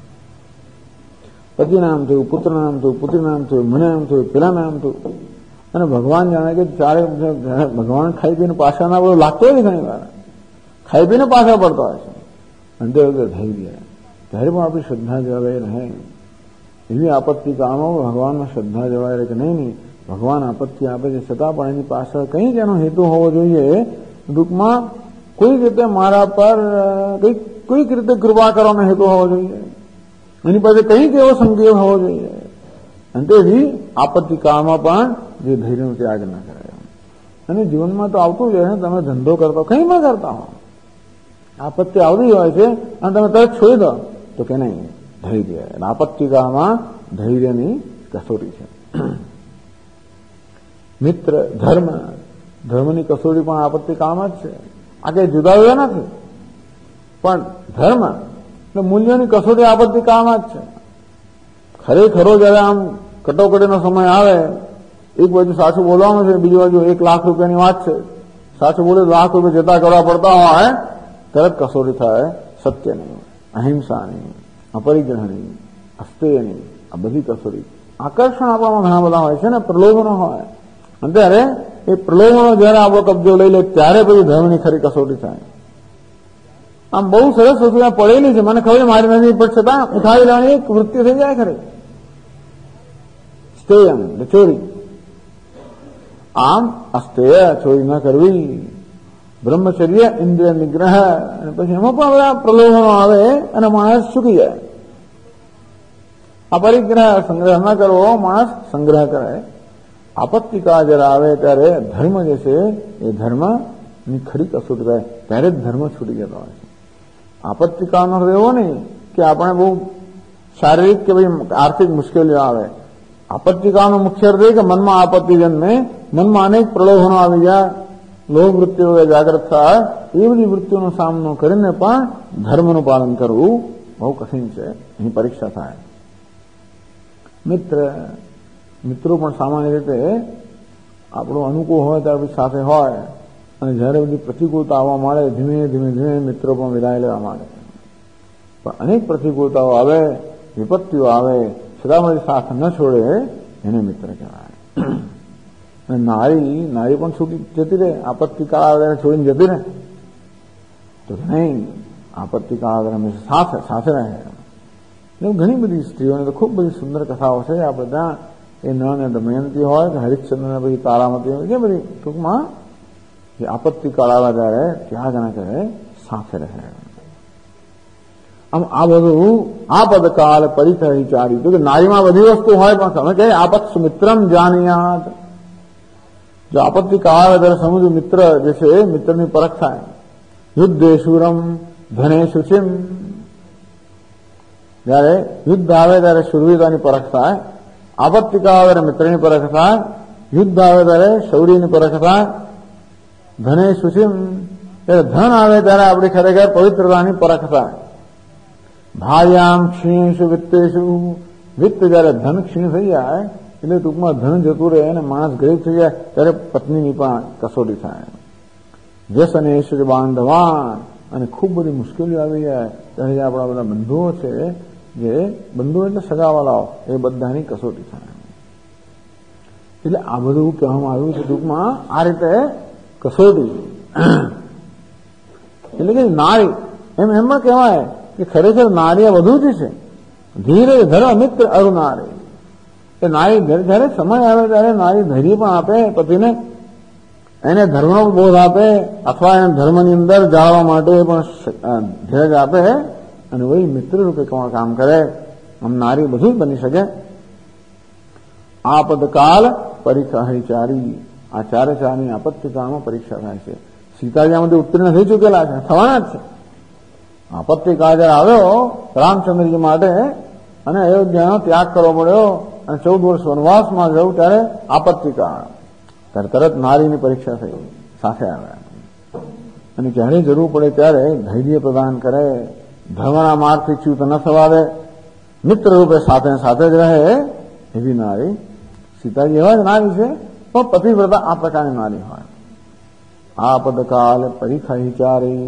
પતિના આમ થયું, પુત્રના આમ થયું, પુત્રીના આમ થયું, મને આમ થયું, પેલાના આમ થયું, અને ભગવાન જાણે કે ચારે ભગવાન ખાઈ પીને પાછા ના પડો લાગતો હોય ઘણી વાર, ખાઈ પીને પાછા પડતો હોય છે. અંદર ધૈર્ય, ત્યારે પણ આપણી શ્રદ્ધા જળવાઈ રહે. એવી આપત્તિ કાળમાં ભગવાનમાં શ્રદ્ધા જળવાઈ રહે કે નહીં, ભગવાન આપત્તિ આપે છે છતાં પણ એની પાછળ કંઈક એનો હેતુ હોવો જોઈએ. ટૂંકમાં કોઈક રીતે મારા પર કોઈક રીતે કૃપા કરવાનો હેતુ હોવો જોઈએ, એની પાસે કંઈક એવો સંકેત હોવો જોઈએ. અને તેથી આપત્તિ કાળમાં પણ જે ધૈર્યનો ત્યાગ ના કરાય. અને જીવનમાં તો આવતું જ હોય, તમે ધંધો કરતા કંઈ પણ કરતા હો, આપત્તિ આવતી હોય છે અને તમે તરત છોડી દો તો કે નહીં, ધૈર્ય. આપત્તિ કાળમાં ધૈર્યની કસોટી છે. મિત્ર, ધર્મની કસોટી પણ આપત્તિ કાળમાં જ છે. આ કઈ જુદા જુદા નથી, પણ ધર્મ એટલે મૂલ્યોની કસોટી આપત્તિ કાળમાં જ છે. ખરેખરો જયારે આમ કટોકટીનો સમય આવે, એક બાજુ સાચું બોલવાનું છે, બીજી બાજુ 1 લાખ રૂપિયાની વાત છે, સાચું બોલે લાખ રૂપિયા જતા કરવા પડતા હોય, તરત કસોટી થાય સત્યની, અહિંસાની, અપરિગ્રહની, અસ્તેયની. આ બધી કસોટી. આકર્ષણ આપવામાં ઘણા બધા હોય છે ને, પ્રલોભનો હોય, અને ત્યારે એ પ્રલોભનો જયારે આપણો કબજો લઈ લે ત્યારે પછી ધર્મની ખરી કસોટી થાય. આમ બહુ સરસ વસ્તુ પડેલી છે, મને ખબર મારી નથી, પણ છતાં ઉઠાવી લેવાની એક વૃત્તિ થઈ જાય ખરી. સ્તેયમ એટલે ચોરી. આમ અસ્તેય ચોરી ન કરવી, બ્રહ્મચર્ય, ઇન્દ્રિય નિગ્રહ, અને પછી એમાં પણ બધા પ્રલોભનો આવે અને માણસ ચૂકી જાય. અપરિગ્રહ, સંગ્રહ ન કરવો, માણસ સંગ્રહ કરે. આપત્તિ કાળ જયારે આવે ત્યારે ધર્મ જે છે એ ધર્મની ખરી કસોટી થાય, ત્યારે જ ધર્મ છૂટી જતો હોય છે. આપત્તિ કાળનો એવો નહીં કે આપણે બહુ શારીરિક કે ભાઈ આર્થિક મુશ્કેલીઓ આવે. આપત્તિ કાળનો મુખ્ય અર્થ એ કે મનમાં આપત્તિ જન્મે, મનમાં અનેક પ્રલોભનો આવી જાય, લોભ વૃત્તિઓ જાગૃત થાય. એ બધી વૃત્તિઓનો સામનો કરીને પણ ધર્મનું પાલન કરવું બહુ કઠિન છે, એની પરીક્ષા થાય. મિત્રો પણ સામાન્ય રીતે આપણું અનુકૂળ હોય ત્યારે સાથે હોય, અને જયારે બધી પ્રતિકૂળતા આવવા માંડે ધીમે ધીમે મિત્રો પણ વિદાય લેવા માંડે. પણ અનેક પ્રતિકૂળતાઓ આવે, વિપત્તિઓ આવે, છતાં મારી સાથ ન છોડે, એને મિત્ર કહેવાય. અને નારી પણ છૂટી જતી રહે, આપત્તિ કાળ આવે છોડીને જતી રહે તો નહીં, આપત્તિ કાળ આવે હંમેશા સાથે રહે. ઘણી બધી સ્ત્રીઓની તો ખૂબ બધી સુંદર કથાઓ છે. આપણે ત્યાં એ નળ ને દમયંતી હોય કે હરિશ્ચંદ્ર ને પછી તારામતી હોય, જે બધી ટૂંકમાં જે આપત્તિ કાળ આવે ત્યારે ત્યાગ ના કરે, સાથે રહે. આમ આ બધું આપદકાલ પરિથ વિચાર્યું કે નારીમાં બધી વસ્તુ હોય, પણ તમે કહે આપત સુમિત્રમ જાનિયાત. જો આપત્તિ કાળ આવે ત્યારે સમજવું મિત્ર જે છે એ મિત્રની પરખ થાય. યુદ્ધે શુરમ ધને શુચિમ. જયારે યુદ્ધ આવે ત્યારે શુરવીરતાની પરખ થાય. આપત્તિ કાળ આવે ત્યારે મિત્રની પરખ થાય. યુદ્ધ આવે ત્યારે શૌર્યની પરખ થાય. ધને શુચિમ, ત્યારે ધન આવે ત્યારે આપણી ખરેખર પવિત્રતાની પરખ થાય. ભાર્યામ ક્ષીણેશુ વિત્તેશુ. વિત્ત જયારે ધન ક્ષીણ થઈ જાય એટલે ટૂંકમાં ધન જતું રહે અને માણસ ગરીબ થઈ જાય ત્યારે પત્નીની પણ કસોટી થાય. વ્યસનેશ બાંધવાન, અને ખૂબ બધી મુશ્કેલીઓ આવી જાય ત્યારે આપણા બધા બંધુઓ છે, જે બંધુઓ એટલે સગાવાલાઓ, એ બધાની કસોટી થાય. એટલે આ બધું કહેવામાં આવ્યું છે ટૂંકમાં આ રીતે કસોટી. એટલે કે નારી એમાં કહેવાય કે ખરેખર નારી આ બધું જ છે. ધીરે ધર્મ મિત્ર અરુ નારી. એ નારી જયારે સમય આવે ત્યારે નારી ધૈર્ય પણ આપે પતિને, એને ધર્મનો બોધ આપે, અથવા એને ધર્મની અંદર જાળવવા માટે પણ ધીરજ આપે, અને વહી મિત્ર રૂપે કામ કરે. આમ નારી બધું જ બની શકે. આપદકાલ પરીક્ષા હરિચારી. આ ચારે ચારની આપત્તિ કાળમાં પરીક્ષા થાય છે. સીતાજી આમાંથી ઉત્તીર્ણ થઈ ચૂકેલા છે, થવાના જ છે. આપત્તિ કાળ જયારે આવ્યો રામચંદ્રજી માટે અને અયોધ્યાનો ત્યાગ કરવો પડ્યો અને 14 વર્ષ વનવાસમાં જવું, ત્યારે આપત્તિ કાળ, ત્યારે તરત નારીની પરીક્ષા થઈ, સાથે આવ્યા. અને જ્યારે જરૂર પડે ત્યારે ધૈર્ય પ્રદાન કરે, ધર્મના માર્ગથી ચ્યુત ન થવા દે, મિત્ર રૂપે સાથે સાથે જ રહે, એવી નારી. સીતાજી એવા જ નારી છે, પણ પતિવ્રતા આ પ્રકારની નારી હોય. આપદકાલ પરીક્ષા વિચારી.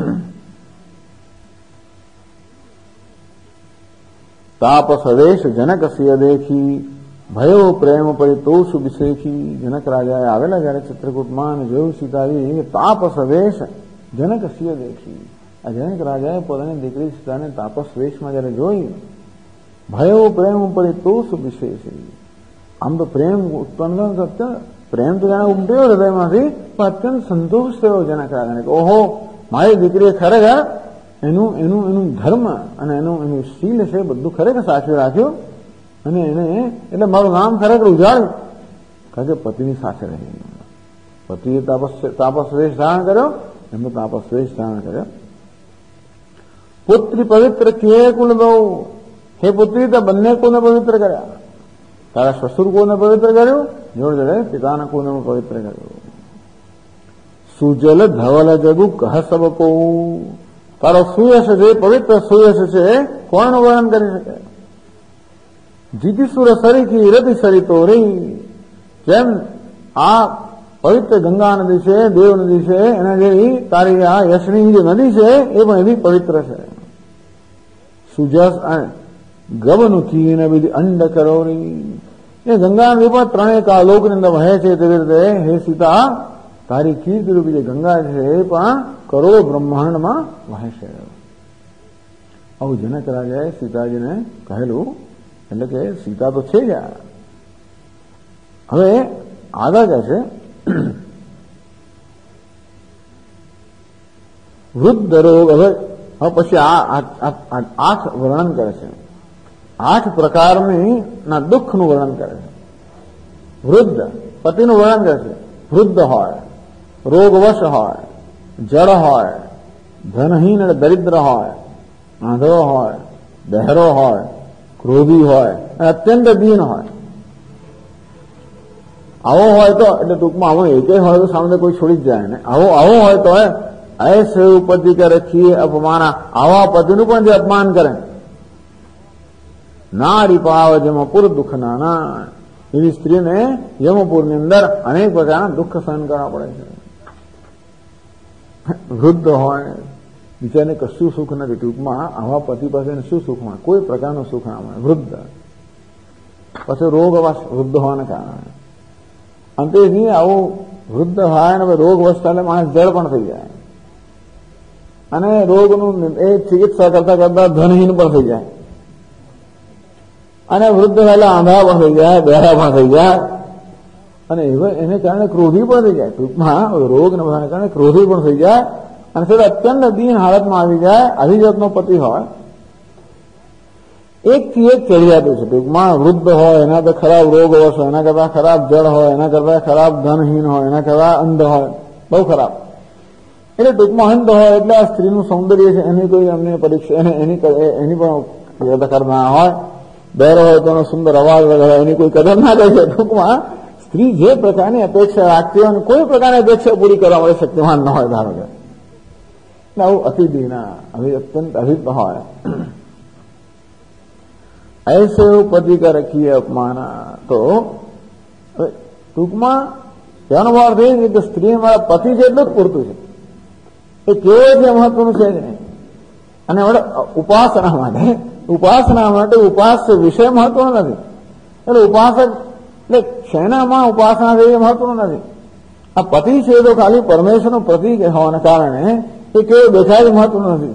તાપસ હવેશ જનક સિય દેખી, ભયો પ્રેમ પરિતોષ વિશેખી. જનક રાજાએ આવેલા જયારે ચિત્રકૂટમાં અને જોયું સીતાજી, તાપસ વેશ જનક સિય દેખી. આ જનક રાજાએ પોતાની દીકરી સીતાને તાપસ વેશમાં જયારે જોઈ, ભયો પ્રેમ પરિતોષ વિશેખી. આમ તો પ્રેમ ઉત્પન્ન થયો, પ્રેમ તો જાણે ઉમટ્યો હૃદયમાંથી, પણ અત્યંત સંતોષ થયો જનક રાજાને કે ઓહો, મારી દીકરીએ ખરેખર એનું ધર્મ અને એનું શીલ છે બધું ખરેખર સાચવી રાખ્યું, અને એને એટલે મારું નામ ખરેખર ઉજાડ્યું, કારણ કે પતિની સાથે રહી. પતિએ તાપસ વેશ ધારણ કર્યો, એમનો તાપસ વેશ ધારણ કર્યો. પુત્રી પવિત્ર કે કુલ દઉં. હે પુત્રી, તે બંને કોને પવિત્ર કર્યા? તારા સસુર કોને પવિત્ર કર્યું? જોડે જોડે પિતાના કોને પવિત્ર કર્યું. સુજલ ધવલ જગુ કહ સબ કો. તારો સુયશ છે, પવિત્ર સુયશ છે, કોણનું વર્ણન કરી શકે? જીતી સુર સરીખી રતિ સરી તોરી. જેમ આ પવિત્ર ગંગા નદી છે, દેવ નદી છે, એના જેવી તારી આ યશની જે નદી છે એ પણ એવી પવિત્ર છે. સુજસ ગબનું કીને બીજી અંડ કરોરી. એ ગંગા નદી પણ ત્રણેય કાલોકની અંદર વહે છે. તેવી રીતે હે સીતા, તારી કીર્તિ રૂપી જે ગંગા છે એ પણ કરોડો બ્રહ્માંડમાં વહે છે. આવું જનક રાજાએ સીતાજીને કહેલું. એટલે કે સીતા તો છે જ. હવે આગળ કહે છે, વૃદ્ધ રોગ. હવે પછી આ 8 વર્ણન કરે છે. 8 પ્રકારની ના દુઃખનું વર્ણન કરે છે. વૃદ્ધ પતિનું વર્ણન કરે છે. વૃદ્ધ હોય, રોગવશ હોય, જડ હોય, ધનહીન એટલે દરિદ્ર હોય, આંધળો હોય, બહેરો હોય, ક્રોધી હોય, અને અત્યંત દીન હોય. આવો હોય તો એટલે ટૂંકમાં આવો એક હોય તો સામે કોઈ છોડી જ જાય ને. આવો હોય તો ऐसे उपति के रखिए अपमाना. आवा पतिનું પણ જે અપમાન કરે. નારી પાવ જમપુર દુઃખ નાના. એવી સ્ત્રીને યમપુરની અંદર અનેક પ્રકારના દુઃખ સહન કરવા પડે છે. વૃદ્ધ હોય, બિચારાને કશું સુખ નથી. ટૂંકમાં આવા પતિ પાસે શું સુખ મળે? કોઈ પ્રકારનું સુખ ના મળે. વૃદ્ધ પછી રોગવશ, વૃદ્ધ હોવાના કારણે અંતેથી આવું વૃદ્ધ હોય ને રોગવશ એટલે માણસ જડ પણ થઈ જાય, અને રોગનું એ ચિકિત્સા કરતા કરતા ધનહીન પણ થઈ જાય. અને વૃદ્ધ થયેલા આંધળા પણ થઈ જાય, બહેરા પણ થઈ જાય, અને એને કારણે ક્રોધી પણ થઈ જાય. ટૂંકમાં રોગ ને બધાને કારણે ક્રોધી પણ થઈ જાય, અને છતાં અત્યંત દીન હાલતમાં આવી જાય. આવી જાતનો પતિ હોય, એકથી એક ચડી જતું છે. ટૂંકમાં વૃદ્ધ હોય, એના તો ખરાબ રોગ હોય, એના કરતા ખરાબ જળ હોય, એના કરતા ખરાબ ધનહીન હોય, એના કરતા અંધ હોય, બહુ ખરાબ. એટલે ટૂંકમાં અંધ હોય એટલે આ સ્ત્રીનું સૌંદર્ય છે એની કોઈ અમને પરીક્ષા એની પણ કદર ના હોય. બહેરો હોય તો સુંદર અવાજ વગેરે એની કોઈ કદર ના રહે છે. ટૂંકમાં સ્ત્રી જે પ્રકારની અપેક્ષા રાખતી હોય, કોઈ પ્રકારની અપેક્ષા પૂરી કરવા માટે શક્તિમાન ન હોય, ધારો કે આવું અતિ દીના અત્યંત અહિત હોય. ऐसे पति का रखिए अपमान. तो टूंकમાં કહેવાનો અર્થ એ છે કે સ્ત્રી મારા પતિ જેટલું જ પૂરતું છે. એ કેવો છે મહત્વનું છે જ નહીં. અને ઉપાસના માટે ઉપાસ્ય વિષય મહત્વનો નથી. એટલે ઉપાસક એટલે શેનામાં ઉપાસના છે એ મહત્વનું નથી. આ પતિ છે તો ખાલી પરમેશ્વરનું પ્રતિક હોવાના કારણે એ કેવું દેખાય મહત્વનું નથી.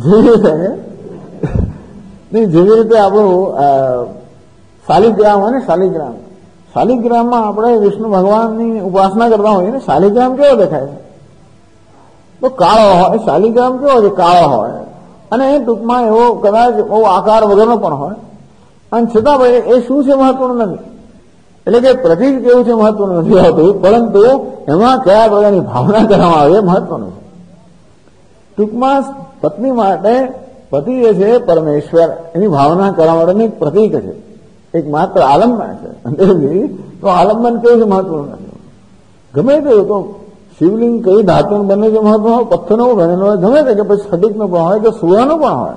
જેવી રીતે આપણું શાલિગ્રામ હોય ને, શાલિગ્રામમાં આપણે વિષ્ણુ ભગવાનની ઉપાસના કરતા હોઈએ ને, શાલિગ્રામ કેવો દેખાય છે? તો કાળો હોય. શાલિગ્રામ કેવો છે? કાળો હોય. અને એ ટૂંકમાં એવો કદાચ બહુ આકાર વગરનો પણ હોય, અને છતાં ભાઈ એ શું છે મહત્વનું નથી. એટલે કે પ્રતિક કેવું છે મહત્વનું નથી હોતું, પરંતુ એમાં કયા પ્રકારની ભાવના કરવામાં આવે એ મહત્વનું છે. ટૂંકમાં પત્ની માટે પતિ જે છે પરમેશ્વર, એની ભાવના કરવા માટેનું એક પ્રતિક છે, એક માત્ર આલંબન છે. તો આલંબન કેવું છે મહત્વનું નથી. ગમે તે તો શિવલિંગ કઈ ધાતુનું બને છે મહત્વ હોય, પથ્થરનું બનેલું હોય, ગમે તે કે પછી સ્ફટિકનું પણ હોય કે સુવાનું પણ હોય.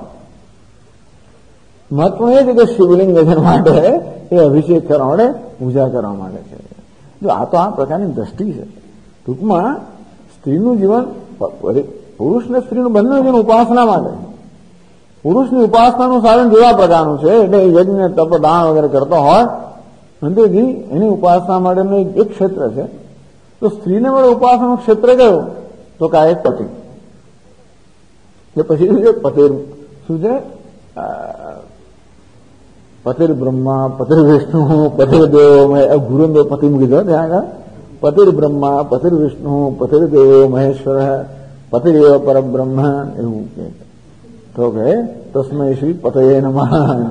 મહત્વ એ છે કે શિવલિંગ ગજન માટે એ અભિષેક કરવા માટે, પૂજા કરવા માટે છે. જો આ તો આ પ્રકારની દ્રષ્ટિ છે. ટૂંકમાં સ્ત્રીનું જીવન, પુરુષ ને સ્ત્રીનું બંને જીવન ઉપાસના માટે. પુરુષની ઉપાસનાનું સાધન જેવા પ્રકારનું છે, એટલે યજ્ઞ તપ દાન વગેરે કરતો હોય, અંતેથી એની ઉપાસના માટેનું એક ક્ષેત્ર છે. તો સ્ત્રીને મળે ઉપાસનાનું ક્ષેત્ર કયું? તો કાંઈ એક પતિ. એ પછી પતિર શું છે? પતિર બ્રહ્મા, પતિર વિષ્ણુ, પતિર દેવો, ગુરુદેવ પતિ મૂકી દો ત્યાં આગળ. પતિર બ્રહ્મા, પતિર વિષ્ણુ, પતિર દેવો મહેશ્વર, પતિરેવ પરબ્રહ્મ, એવું કે તો કે તસ્મૈ શ્રી પતયે નમઃ.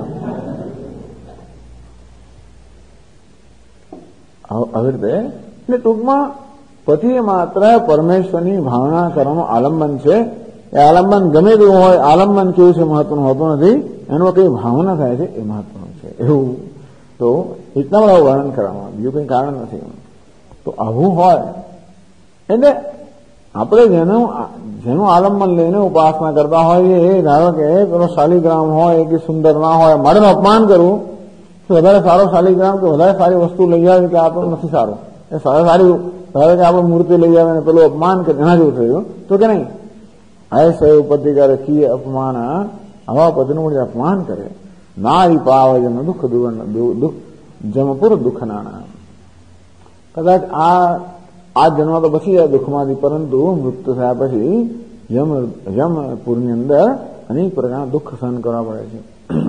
આવી રીતે એટલે ટૂંકમાં પતિ માત્ર પરમેશ્વરની ભાવના કરવાનું આલંબન છે. એ આલંબન ગમે તેવું હોય, આલંબન કેવું છે મહત્વનું હોતું નથી, એનો કઈ ભાવના થાય છે એ મહત્વનું છે. એવું તો એટલા બધા વર્ણન કરવામાં, બીજું કઈ કારણ નથી. તો આવું હોય એટલે આપણે જેનું આલંબન લઈને ઉપાસના કરતા હોય, એ ધારો કે પેલો શાલિગ્રામ હોય કે સુંદર ના હોય, મારે અપમાન કરવું તો વધારે સારો શાલિગ્રામ કે વધારે સારી વસ્તુ લઈ આવે કે આ તો નથી સારું, એ સારી ધારો કે આપણે મૂર્તિ લઈ આવે ને પેલું અપમાન કરે, એના જેવું થયું તો કે નહીં. ऐसे पति का रखिए अपमान. આવા પતિનું અપમાન કરે. નારી પાવ જન દુઃખ દુઃખ જમપુર દુઃખ નાના. કદાચ આ જન્મ તો પછી દુઃખમાંથી, પરંતુ મૃત્યુ થયા પછી યમપુરની અંદર અનેક પ્રકારના દુઃખ સહન કરવા પડે છે.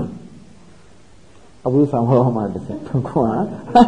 આ બધું સાંભળવા માટે છે. ટૂંકમાં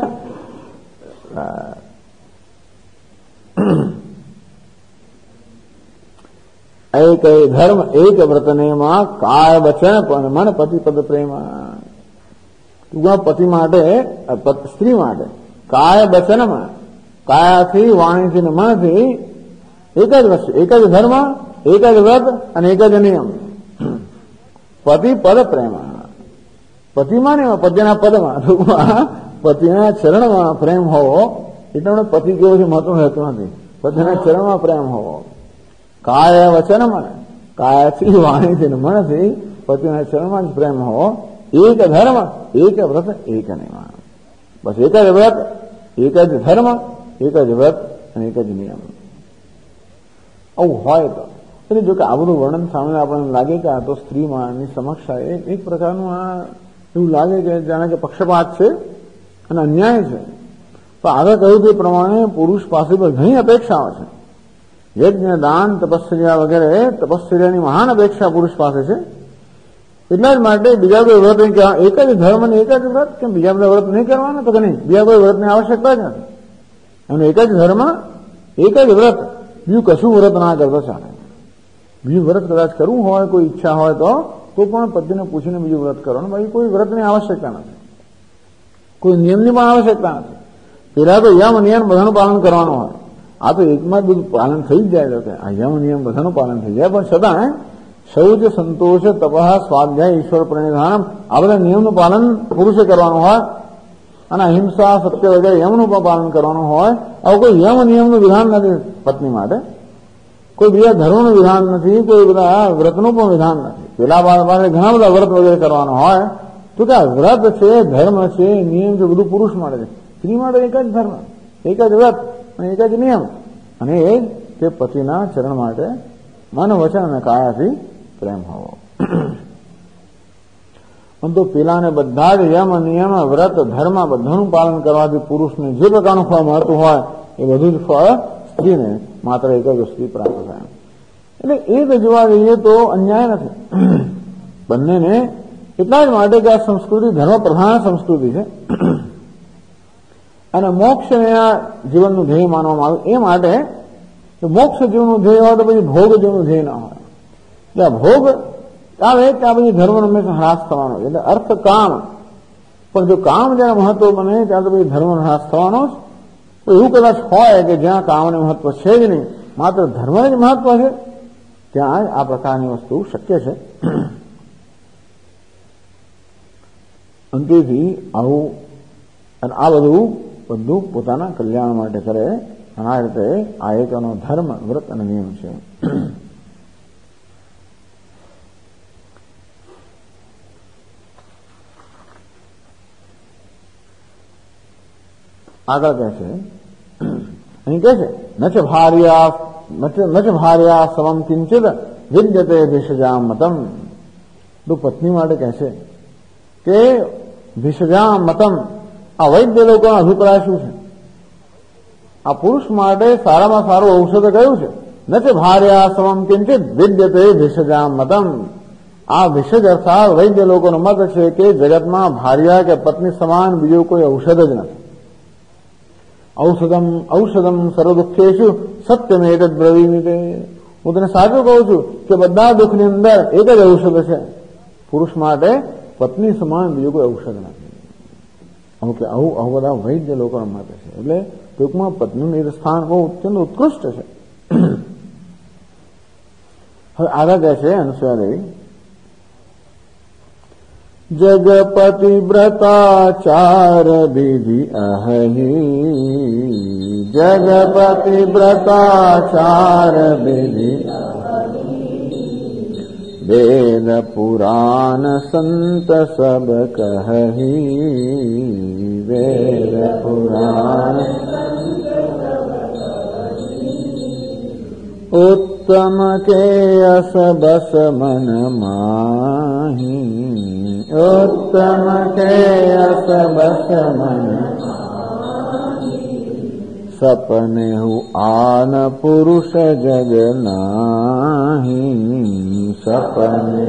એક ધર્મ એક વ્રતનેમાં કાય વચન મન પતિ પદ પ્રેમ. ટૂંકમાં પતિ માટે, સ્ત્રી માટે કાય વચનમાં, કાયાથી, વાણીથી ને મનથી એક જ વસ્તુ, એક જ ધર્મ, એક જ વ્રત અને એક જ નિયમ. પતિ પદ પ્રેમ. પતિમાં ને પતિના પદમાં, ટૂંકમાં પતિના ચરણમાં પ્રેમ હોવો. એટલે પતિ કેવો છે મહત્વ રહેતું નથી, પતિના ચરણમાં પ્રેમ હોવો. કાય વચનમાં, કાયાથી, વાણીથી ને મનથી પતિના ચરણમાં જ પ્રેમ હોવો. એક ધર્મ, એક વ્રત, એક નિયમ. બસ એક જ વ્રત, એક જ ધર્મ, એક જ વ્રત અને એક જ નિયમ. આવું હોય તો એટલે જો કે આ બધું વર્ણન સામે આપણને લાગે કે આ તો સ્ત્રીમાંની સમક્ષ એક પ્રકારનું આ એવું લાગે કે જાણે કે પક્ષપાત છે અને અન્યાય છે. તો આગળ કહ્યું તે પ્રમાણે પુરુષ પાસે પર ઘણી અપેક્ષાઓ છે. યજ્ઞ દાન તપસ્યા વગેરે, તપસ્યાની મહાન અપેક્ષા પુરુષ પાસે છે. એટલા જ માટે બીજા કોઈ વ્રત નહીં કરવા, એક જ ધર્મ ને એક જ વ્રત, કેમ બીજા બધા વ્રત નહીં કરવાના? તો કે નહીં, બીજા કોઈ વ્રતની આવશ્યકતા જ નથી. અને એક જ ધર્મ, એક જ વ્રત, બીજું કશું વ્રત ના કરતો ચાલે. બીજું વ્રત કદાચ કરવું હોય, કોઈ ઈચ્છા હોય તો પણ પતિને પૂછીને બીજું વ્રત કરવાનું, બાકી કોઈ વ્રતની આવશ્યકતા નથી, કોઈ નિયમની પણ આવશ્યકતા નથી. પેલા તો યમ નિયમ બધાનું પાલન કરવાનું હોય. આ તો એકમાં જ બધું પાલન થઈ જ જાય, કે આ યમ નિયમ બધાનું પાલન થઈ જાય, પણ છતાં શૌચ, સંતોષ, તપઃ, સ્વાધ્યાય, ઈશ્વર પ્રણિધાન, આ બધા નિયમનું પાલન પુરુષે કરવાનું હોય, અને અહિંસા, સત્ય વગેરે યમનું પણ પાલન કરવાનું હોય. આવું કોઈ યમ નિયમનું વિધાન નથી પત્ની માટે, કોઈ બીજા ધર્મનું વિધાન નથી, કોઈ બધા વ્રતનું પણ વિધાન નથી. પેલા પાસે ઘણા બધા વ્રત વગેરે કરવાનું હોય, તો કે આ વ્રત છે, ધર્મ છે, નિયમ છે, બધું પુરુષ માટે છે. સ્ત્રી માટે એક જ ધર્મ, એક જ વ્રત અને એક જ નિયમ, અને એ તે પતિના ચરણ માટે મન, વચન અને કાયાથી પ્રેમ હોવો. પરંતુ પેલાને બધા જ યમ, નિયમ, વ્રત, ધર્મ બધાનું પાલન કરવાથી પુરુષને જે પ્રકારનું ફળ મળતું હોય એ બધું જ ફળ સ્ત્રીને માત્ર એક જ સ્ત્રી પ્રાપ્ત થાય. એટલે એ તો જોવા જઈએ તો અન્યાય નથી બંનેને. એટલા જ માટે કે આ સંસ્કૃતિ ધર્મ પ્રધાન સંસ્કૃતિ છે, અને મોક્ષને આ જીવનનું ધ્યેય માનવામાં આવે. એ માટે મોક્ષ જીવનનું ધ્યેય હોય તો પછી ભોગ જીવનનું ધ્યેય ના હોય. એટલે ભોગ આવે ત્યાં પછી ધર્મનો હંમેશા હ્રાસ થવાનો છે. એટલે અર્થ કામ, પણ જો કામ જ્યારે મહત્વ બને ત્યાં તો પછી ધર્મનો હ્રાસ થવાનો જ. તો એવું કદાચ હોય કે જ્યાં કામને મહત્વ છે જ નહીં, માત્ર ધર્મને જ મહત્વ છે, ત્યાં જ આ પ્રકારની વસ્તુ શક્ય છે. અંતેથી આવું અને આ બધું પોતાના કલ્યાણ માટે કરે, અને આ રીતે આ એક એનો ધર્મ, વ્રત અને નિયમ છે. આગળ કહે છે, અહીં કહે છે ન ચ ભાર્યા સમમ કિંચિત વિદ્યતે ભિષજામ મતમ. તો પત્ની માટે કહે છે કે ભિષજામ મતમ, આ વૈદ્ય લોકોનો અભિપ્રાય શું છે? આ પુરુષ માટે સારામાં સારું ઔષધ કયું છે? ન ચ ભાર્યા સમમ કિંચિત વિદ્યતે ભિષજામ મતમ. આ ભિષજ અર્થાત વૈદ્ય લોકોનો મત છે કે જગતમાં ભાર્યા કે પત્ની સમાન બીજું કોઈ ઔષધ જ નથી. ઔષધમ સર્વદુઃખેષુ સત્યમેતદ બ્રવીમિ. હું તને સાચું કહું છું કે બધા દુઃખની અંદર એક જ ઔષધ છે. પુરુષ માટે પત્ની સમાન બીજું કોઈ ઔષધ નથી. આવું બધા વૈદ્ય લોકોના મત છે. એટલે ટૂંકમાં પત્નીનું સ્થાન બહુ અત્યંત ઉત્કૃષ્ટ છે. હવે આગળ કહે છે અનુસૂયા દેવી, જગપતિ વ્રતાચાર વિધિ અહી, જગપતિ વ્રતાચાર વિધિ વેદ પુરાણ સંત સબ કહી, વેદ પુરાણ ઉત્તમ કે અસ બસ મન માહી, ઉત્તમ કે અસ બસ મન સપને હું આન પુરુષ જગ નાહી, સપને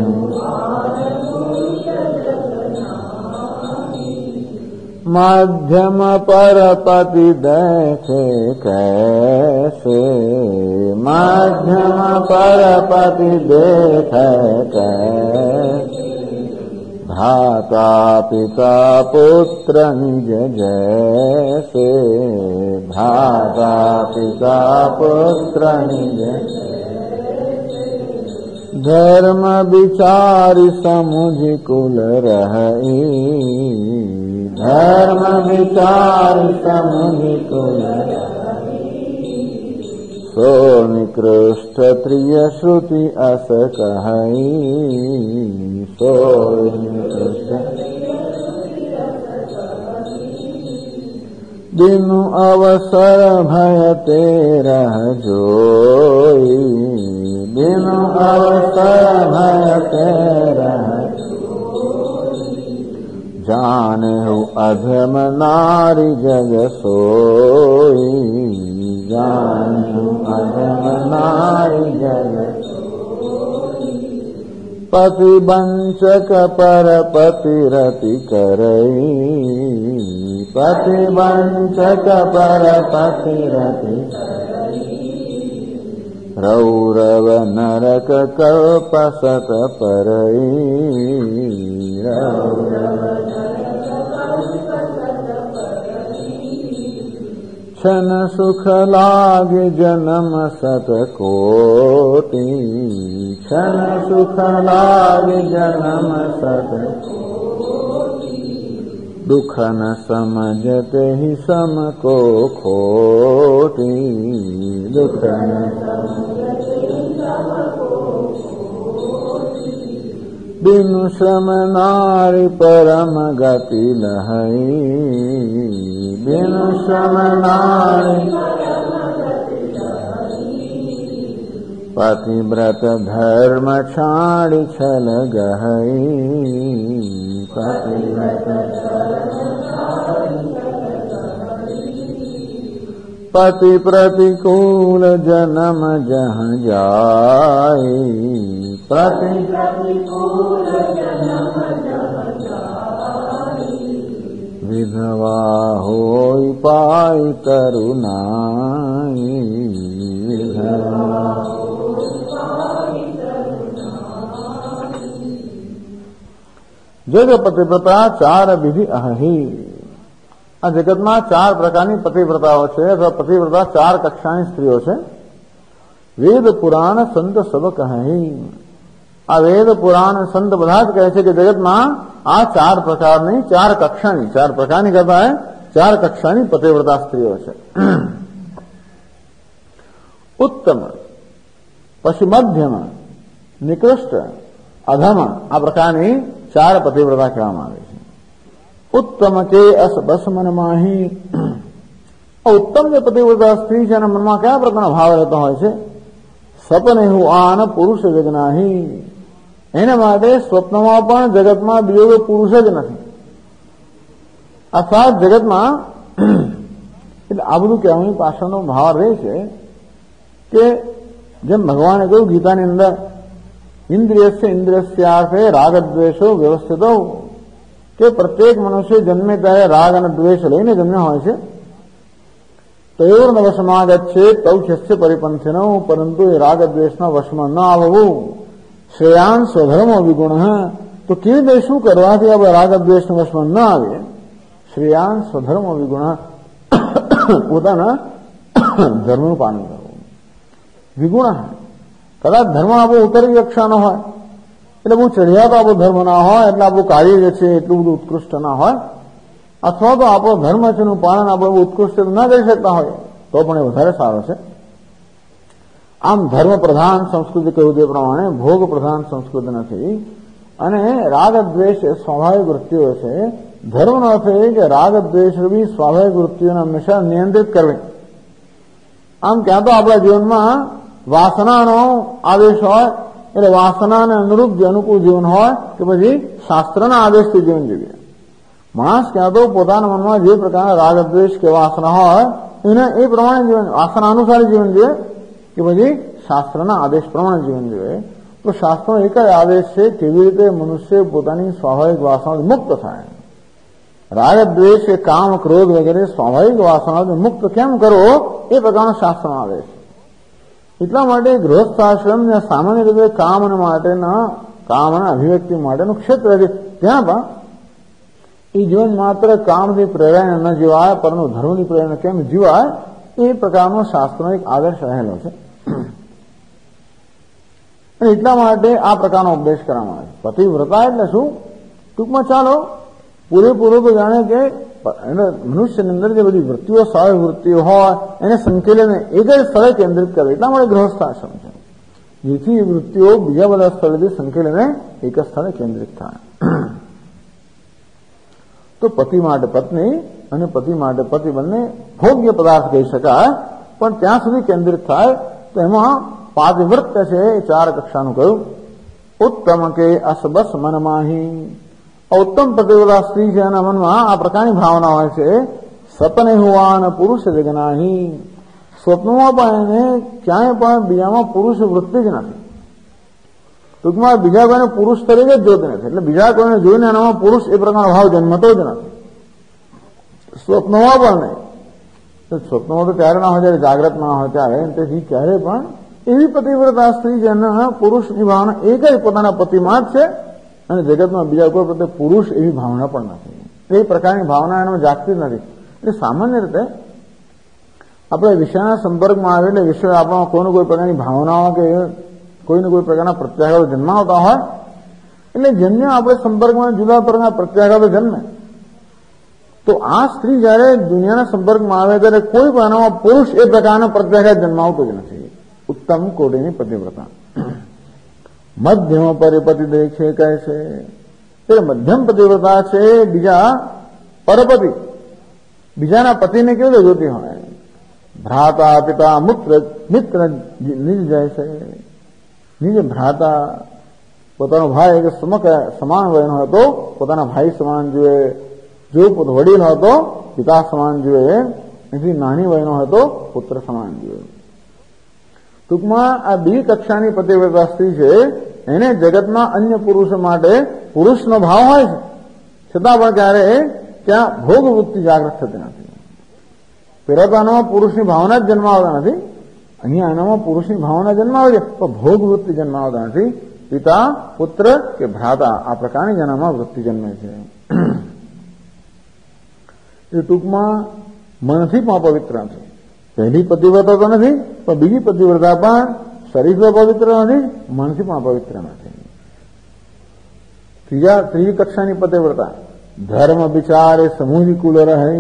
મધ્યમ પરપતિ દેખે કૈસે, મધ્યમ પરપતિ દેખે કૈસે, ભ્રાતા પિતા પુત્ર નિજ જૈસે, ભ્રાતા પિતા પુત્ર નિજ, ધર્મ વિચારી સમુझ કુલ રહી, ધર્મ વિચારી સમુझ કુલ સો નિકૃષ્ટ ત્રિય શ્રુતિ અસ કહી, સો નિકૃષ્ટ દિનુ અવસર ભય તે રહ જોઈ, દિનુ અવસર ભય તે રહ જાને હું અધમ નારી જગ સોઈ, જાને હું અધમ નારી જગ પતિબંચક પર પતિરતિ કરઈ, પતિબંચક પર પતિરતિ રૌરવ નરક કલ્પ સત પરઈ, છન સુખ લાગે જન્મ સત કોટી, છન સુખ લાગે જન્મ સત દુઃખ ન સમજતે હિ સમ કો ખોટી, દુઃખ ન બિनु શ્રમ નારી પરમ ગતિ લહઈ, બિनु શ્રમ નારી પતિવ્રત ધર્મ છાડી છલ ગહઈ, પતિવ્રત પતિ પ્રતિકૂલ જન્મ જહ જાય, પતિ પ્રતિકૂલ જન્મ વિધવા હોય પાય કરુણાઈ, વિધવા જગ પતિવ્રતા ચાર વિધિ અહી. આ જગતમાં ચાર પ્રકારની પતિવ્રતાઓ છે અથવા પતિવ્રતા ચાર કક્ષાની સ્ત્રીઓ છે. વેદ પુરાણ સંત સબ કહી. આ વેદ પુરાણ સંત બધા જ કહે છે કે જગતમાં આ ચાર પ્રકારની ચાર પ્રકારની કરતા ચાર કક્ષાની પતિવ્રતા સ્ત્રીઓ છે. ઉત્તમ, પછી મધ્યમ, નિકૃષ્ટ, અધમ, આ પ્રકારની ચાર પતિવ્રતા કહેવામાં આવે છે. ઉત્તમ કે અસ બસ મનમાહી. ઉત્તમ જે પતિવ્રતા સ્ત્રી છે એના મનમાં કયા પ્રકારનો ભાવ રહેતો હોય છે? સપને હું આન પુરુષ જગનાહી. એના માટે સ્વપ્નમાં પણ જગતમાં બીજો કોઈ પુરુષ જ નથી. અર્થાત જગતમાં એટલે આ બધું કહેવાની પાછળનો ભાવ રહે છે કે જેમ ભગવાને કહ્યું ગીતાની અંદર, ઇન્દ્રિયસ્ય ઇન્દ્રિયસ્યાર્થે રાગદ્વેષો વ્યવસ્થિતો, કે પ્રત્યેક મનુષ્ય જન્મે ત્યારે રાગ અને દ્વેષ લઈને જન્મ્યો હોય છે. તયોર્ન વશમાં ગચ્છે તૌખ્યસ્ય પરિપંથિનો, પરંતુ એ રાગ દ્વેષના વશમાં ન આવવું. શ્રેયાન સ્વધર્મો વિગુણ, તો કેવી રીતે શું કરવાથી આપણે રાગ દ્વેષના વશમાં ન આવીએ? શ્રેયાન સ્વધર્મો વિગુણ, પોતાના ધર્મનું પાલન કરવું. વિગુણ, કદાચ ધર્મ આપણો ઉતરી કક્ષાનો હોય, એટલે બહુ ચઢિયાતો આપણો ધર્મ ના હોય, એટલે આપણું કાર્ય જે છે એટલું બધું ઉત્કૃષ્ટ ના હોય, અથવા તો આપણો ધર્મ છે એનું પાલન આપણે ઉત્કૃષ્ટ ના કરી શકતા હોય તો પણ એ વધારે સારો છે. આમ ધર્મ પ્રધાન સંસ્કૃતિ કહ્યું તે પ્રમાણે ભોગ પ્રધાન સંસ્કૃતિ નથી. અને રાગ દ્વેષ એ સ્વાભાવિક વૃત્તિઓ છે. ધર્મનો અર્થ એ કે રાગ દ્વેષ બી સ્વાભાવિક વૃત્તિઓને હંમેશા નિયંત્રિત કરવી. આમ ક્યાં તો આપણા જીવનમાં વાસનાનો આદેશ હોય, એટલે વાસનાને અનુરૂપ જે અનુકૂળ જીવન હોય, કે પછી શાસ્ત્રના આદેશથી જીવન જીવીએ. માણસ ક્યાં તો પોતાના મનમાં જે પ્રકારના રાગ દ્વેષ કે વાસના હોય એને એ પ્રમાણે જીવન, વાસના અનુસાર જીવન જીવે કે પછી શાસ્ત્રના આદેશ પ્રમાણે જીવન જીવે. તો શાસ્ત્રનો એક જ આદેશ છે કેવી રીતે મનુષ્ય પોતાની સ્વાભાવિક વાસનાથી મુક્ત થાય. રાગ દ્વેષ કે કામ ક્રોધ વગેરે સ્વાભાવિક વાસનાથી મુક્ત કેમ કરવો એ પ્રકારનો શાસ્ત્રનો આદેશ. એટલા માટે ગૃહસ્થાશ્રમ સામાન્ય રીતે કામ અને અભિવ્યક્તિ માટેનું ક્ષેત્ર છે. ત્યાં પણ એ જીવન માત્ર કામથી પ્રેરાય ન જીવાય, પરંતુ ધર્મની પ્રેરણા કેમ જીવાય એ પ્રકારનો શાસ્ત્રનો એક આદર્શ રહેલો છે. અને એટલા માટે આ પ્રકારનો ઉપદેશ કરવામાં આવે છે. પતિવ્રતા એટલે શું? ટૂંકમાં ચાલો પૂરેપૂરો તો જાણે કે મનુષ્યની અંદર જે બધી વૃત્તિઓ, સ્વાભાવિક વૃત્તિઓ હોય એને સંકેલીને એક જ સ્થળે કેન્દ્રિત કરે. એટલા માટે ગૃહસ્થાશ્રમ છે, જેથી એ વૃત્તિઓ બીજા બધા સ્થળેથી સંકેલીને એક જ સ્થળે કેન્દ્રિત થાય. તો પતિ માટે પત્ની અને પતિ માટે પતિ બંને ભોગ્ય પદાર્થ કહી શકાય, પણ ત્યાં સુધી કેન્દ્રિત થાય. તો એમાં પાતિવ્રત છે એ ચાર કક્ષાનું કહ્યું. ઉત્તમ કે અસબસ મનમાહી. ઉત્તમ પતિવ્રતા સ્ત્રી છે એના મનમાં આ પ્રકારની ભાવના હોય છે. સપને હુવાન પુરુષ જગનાહી. સ્વપ્નમાં પણ એને ક્યાંય પણ બીજામાં પુરુષ વૃત્તિ જ નથી. ટૂંકમાં બીજા કોઈને પુરુષ તરીકે જ જોતી નથી, એટલે બીજા કોઈને જોઈને એનામાં પુરુષ એ પ્રકારનો ભાવ જન્મતો જ નથી, સ્વપ્નમાં પણ નહીં. સ્વપ્નમાં તો ત્યારે ના હોય જ્યારે જાગ્રત ના હોય ત્યારે, તેથી ક્યારે પણ એવી પતિવ્રતા સ્ત્રી જેના પુરુષની ભાવના એક જ પોતાના પતિમાં જ છે અને જગતમાં બીજા કોઈ પ્રત્યે પુરુષ એવી ભાવના પણ નથી, એ પ્રકારની ભાવના એનામાં જાગતી જ નથી. એટલે સામાન્ય રીતે આપણે વિષયના સંપર્કમાં આવે એટલે વિષય આપણા કોઈને કોઈ પ્રકારની ભાવનાઓ કે કોઈને કોઈ પ્રકારના પ્રત્યાઘાતો જન્માવતા હોય, એટલે જેમને આપણે સંપર્કમાં જુદા પ્રકારના પ્રત્યાઘાતો જન્મે, તો આ સ્ત્રી જયારે દુનિયાના સંપર્કમાં આવે ત્યારે કોઈ પણ એનામાં પુરુષ એ પ્રકારનો પ્રત્યાઘાત જન્માવતો જ નથી. ઉત્તમ કોટીની પતિવ્રતા. મધ્યમ પરિપતિ દેખે કહે છે, તે મધ્યમ પતિવ્રતા છે બીજા પરપતિ, બીજાના પતિને કેવી રીતે જોતી હોય. ભ્રાતા પિતા મિત્ર નિજ જાય છે, નિજ ભ્રાતા પોતાનો ભાઈ સમાન વયનો હોય તો પોતાના ભાઈ સમાન જુએ, જો વડીલ હોય તો પિતા સમાન જુએ, એથી નાની વયનો હોય તો પુત્ર સમાન જુએ. ટૂંકમાં આ બે કક્ષાની પતિવ્રતા સ્ત્રી છે, એને જગતમાં અન્ય પુરુષો માટે પુરુષનો ભાવ હોય છે, છતાં પણ ક્યારે ત્યાં ભોગ વૃત્તિ જાગૃત થતી નથી. પેલા તો આનામાં પુરુષની ભાવના જ જન્માવતા નથી, અહીંયા એનામાં પુરુષની ભાવના જન્માવે છે પણ ભોગ વૃત્તિ જન્માવતા નથી. પિતા પુત્ર કે ભ્રાતા આ પ્રકારની જેનામાં વૃત્તિ જન્મે છે. એ ટૂંકમાં મનથી પણ પવિત્ર નથી. પહેલી પતિવ્રતા તો નથી, પણ બીજી પતિવ્રતા પણ શરીરથી પવિત્ર નથી, મનથી પણ પવિત્ર નથી. ત્રીજી કક્ષાની પતિવ્રતા ધર્મ વિચારે સમૂહ કુલ રહે.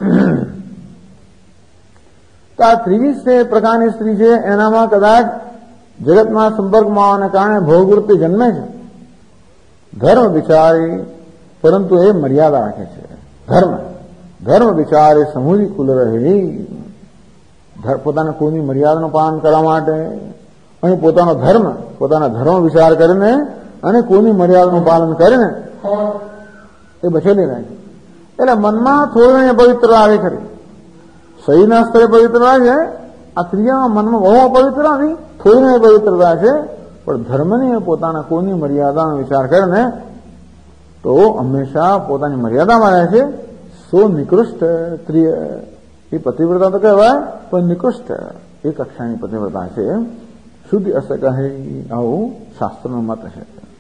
તો આ ત્રીજી પ્રકારની સ્ત્રી છે, એનામાં કદાચ જગતમાં સંપર્કમાં આવવાને કારણે ભોગવૃત્તિ જન્મે છે. ધર્મ વિચારી, પરંતુ એ મર્યાદા રાખે છે. ધર્મ વિચારે સમૂહ કુલ રહે. પોતાના કોઈની મર્યાદાનું પાલન કરવા માટે અને પોતાના ધર્મ વિચાર કરીને અને કોઈની મર્યાદાનું પાલન કરીને એ બચેલી રહે છે. એટલે મનમાં થોડી પવિત્ર આવે ખરી, શરીરના સ્તરે પવિત્રતા છે. આ ત્રીજામાં મનમાં બહુ અપવિત્ર નથી, થોડી પવિત્રતા છે, પણ ધર્મની પોતાના કોઈની મર્યાદાનો વિચાર કરીને તો હંમેશા પોતાની મર્યાદામાં રહે છે. સો નિકૃષ્ટ સ્ત્રી એ પતિવ્રતા તો કહેવાય, પણ નિકૃષ્ટ એ કક્ષાની પતિવ્રતા છે. શુદ્ધ અસ કહે, આવું શાસ્ત્રનો મત છે.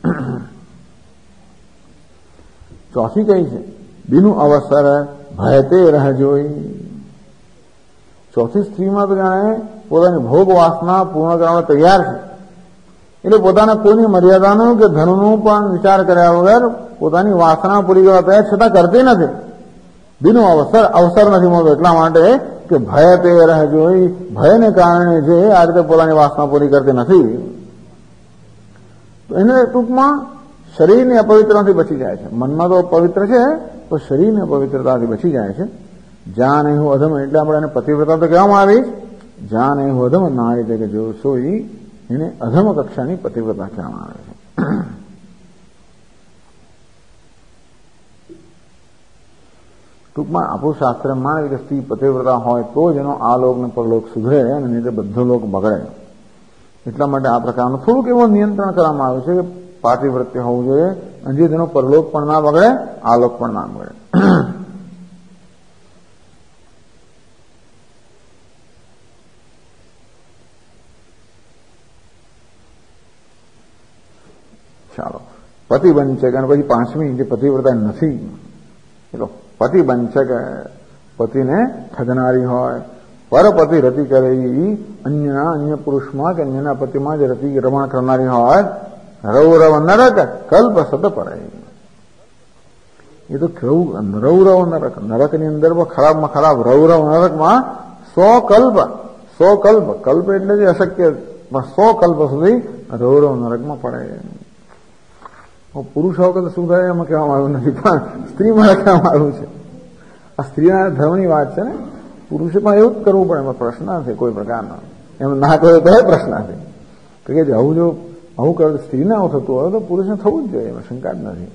ચોથી કઈ છે, બીનું અવસર ભયતે રહ જોઈ. ચોથી સ્ત્રીમાં તો જાણે પોતાની ભોગ વાસના પૂર્ણ કરવા તૈયાર છે, એટલે પોતાના કોઈની મર્યાદાનું કે ધર્મનું પણ વિચાર કર્યા વગર પોતાની વાસના પૂરી કરવા તૈયાર, છતાં કરતી નથી. બીનું અવસર નથી મળતો એટલા માટે કે ભય તે રહ જોઈ, ભયને કારણે જે આ રીતે પોતાની વાસના પૂરી કરતી નથી. એને ટૂંકમાં શરીરની અપવિત્રતાથી બચી જાય છે. મનમાં તો પવિત્ર છે, તો શરીરની અપવિત્રતાથી બચી જાય છે. જ્યાં નહીં હું અધમ, એટલે આપણે એને પતિવ્રતા તો કહેવામાં આવી. જ્યાં નહીં હું અધમ નારી જગે જો સોઈ, એને અધમ કક્ષાની પતિવ્રતા કહેવામાં આવે છે. ટૂંકમાં આપણું શાસ્ત્ર માને કે સ્ત્રી પતિવ્રતા હોય તો જ એનો આ લોક ને પરલોક સુધરે, અને નહીં તો બધો લોક બગડે. એટલા માટે આ પ્રકારનું થોડુંક એવું નિયંત્રણ કરવામાં આવ્યું છે કે પાતિવ્રત્ય હોવું જોઈએ, અને જે તેનો પરલોક પણ ના બગડે, આ લોક પણ ના બગડે. ચાલો, પતિવંચક, અને પછી પાંચમી જે પતિવ્રતા નથી, ચલો પતિવંચક પતિને ઠગનારી હોય, પરપતિ રતિ કરે, અન્ય પુરુષમાં કે અન્યના પતિમાં જે રતિ રમણ કરનારી હોય, રૌરવ નરક કલ્પ સત પડે. એ તો કેવું રૌરવ નરક, નરકની અંદર ખરાબમાં ખરાબ રૌરવ નરકમાં 100 કલ્પ એટલે જે અશક્ય, 100 કલ્પ સુધી રૌરવ નરકમાં પડે. પુરુષ વખત શું થાય એમાં કહેવામાં આવ્યું નથી, પણ સ્ત્રીમાં કહેવામાં આવ્યું છે. આ સ્ત્રીના ધર્મની વાત છે ને, પુરુષે પણ એવું જ કરવું પડે, એમાં પ્રશ્ન નથી કોઈ પ્રકારનો. એમ ના કરે તો પ્રશ્ન નથી, કે આવું કરે તો સ્ત્રીને આવું થતું હોય તો પુરુષને થવું જ જોઈએ, એમાં શંકા જ નથી.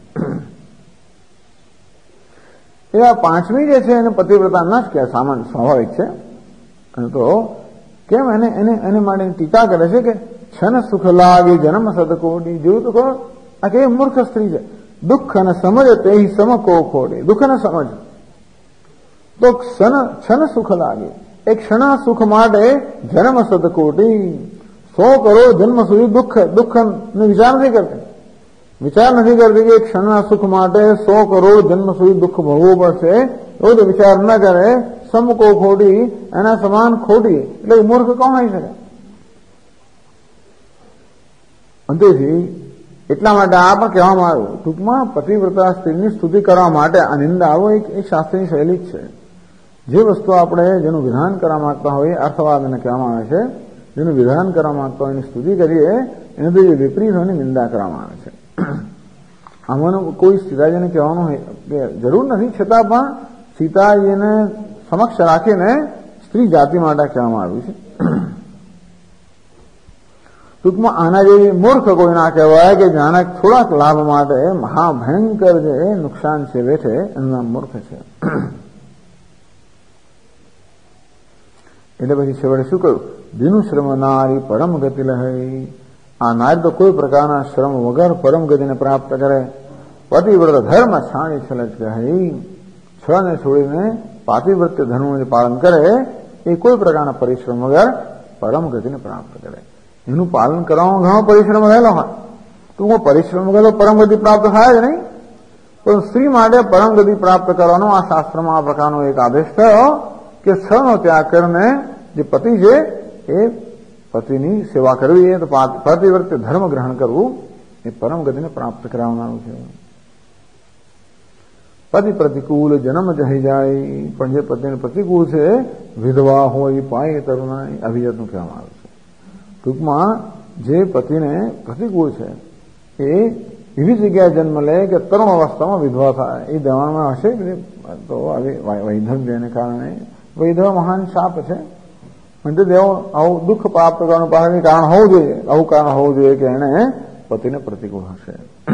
એ આ પાંચમી જે છે એને પતિવ્રતા ન જ કહે, સામાન્ય સ્વાભાવિક છે. અને તો કેમ એને માટે ટીકા કરે છે કે છન સુખ લાગે જન્મ સદકોટી. જોયું તો કહો આ કેવી મૂર્ખ સ્ત્રી છે. દુઃખ ને સમજ તે સમકો ખોડે. દુઃખ ને સમજ તો છન સુખ લાગે. એક ક્ષણ સુખ માટે જન્મ સદકોટી. 100 કરોડ જન્મ સુધી દુઃખ ને વિચાર નથી કરતી. વિચાર નથી કરતી કે એક ક્ષણના સુખ માટે 100 કરોડ જન્મ સુધી દુઃખ ભોગવવું પડશે. એવો તો વિચાર ન કરે. સમકો ખોટી, એના સમાન ખોટી. એટલે મૂર્ખ કોણ હોઈ શકે? અંતેથી એટલા માટે આ પણ કહેવામાં આવ્યું. ટૂંકમાં પતિવ્રતા સ્ત્રીની સ્તુતિ કરવા માટે આ નિંદા આવો એક શાસ્ત્રીય શૈલી જ છે. જે વસ્તુ આપણે જેનું વિધાન કરવા માંગતા હોય, અર્થવાદને કહેવામાં આવે છે. જેનું વિધાન કરવા માંગતા હોય એની સ્તુતિ કરીએ, એનાથી જે વિપરીત હોય નિંદા કરવામાં આવે છે. આમાંનું કોઈ સીતાજીને કહેવાનું જરૂર નથી, છતાં પણ સીતાજીને સમક્ષ રાખીને સ્ત્રી જાતિ માટે કહેવામાં આવ્યું છે. ટૂંકમાં આના જેવી મૂર્ખ કોઈ ના કહેવાય કે જાણે થોડાક લાભ માટે મહાભયંકર જે નુકસાન છે વેઠે એનું નામ મૂર્ખ છે. એટલે પછી છેવટે શું કહ્યું? દિનું શ્રમ નારી પરમ ગતિ લહે. આ નારી તો કોઈ પ્રકારના શ્રમ વગર પરમ ગતિને પ્રાપ્ત કરે. પતિવ્રત ધર્મ છાણી છલજ કહે. છને છોડીને પાતિવ્રત્ય ધર્મનું જે પાલન કરે એ કોઈ પ્રકારના પરિશ્રમ વગર પરમ ગતિને પ્રાપ્ત કરે. એનું પાલન કરવામાં ઘણો પરિશ્રમ રહેલો હોય. ટૂંકો પરિશ્રમ વગર પરમ ગતિ પ્રાપ્ત થાય જ નહીં. પણ સ્ત્રી માટે પરમ ગતિ પ્રાપ્ત કરવાનો આ શાસ્ત્રમાં આ પ્રકારનો એક આદેશ થયો કે છનો ત્યાગ કરીને જે પતિ છે એ પતિની સેવા કરવી, તો પતિવ્રત્ય ધર્મ ગ્રહણ કરવું એ પરમ ગતિને પ્રાપ્ત કરાવનારું છે. પતિ પ્રતિકૂળ જન્મ જઈ જાય, પણ જે પતિને પ્રતિકૂળ છે વિધવા હોય પાય તરુણાઈ અભિયતનું કહેવામાં આવે છે. ટૂંકમાં જે પતિને પ્રતિકૂળ છે એ એવી જગ્યાએ જન્મ લે કે તરુણ અવસ્થામાં વિધવા થાય. એ દેવામાં હશે તો વૈધવ્યને કારણે વૈધવા મહાન શાપ છે. એટલે દેવો આવું દુઃખ પ્રાપ્ત કરવાનું પાછળનું કારણ હોવું જોઈએ. આવું કારણ હોવું જોઈએ કે એને પતિને પ્રતિકૂળ હશે.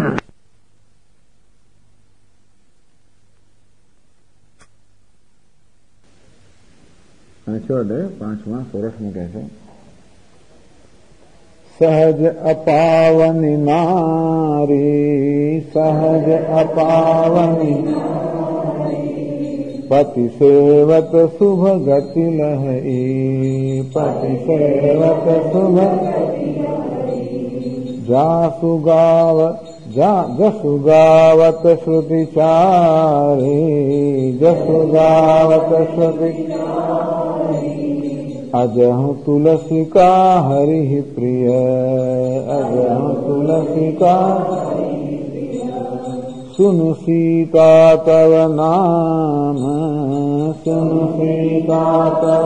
અને છેવટે 5મા સોરઠમાં કહે છે સહજ અપાવની નારી, સહજ અપાવની પતિ સેવત શુભ ગતિ લહી. પતિ સેવત શુભ જાસુ ગાવત શ્રુતિ ચારી. જસુ ગાવત શ્રુતિ અજહુ તુલસિકા હરિ પ્રિય. અજહુ તુલસિકા સુनु सीता तव नाम. सुनु सीता तव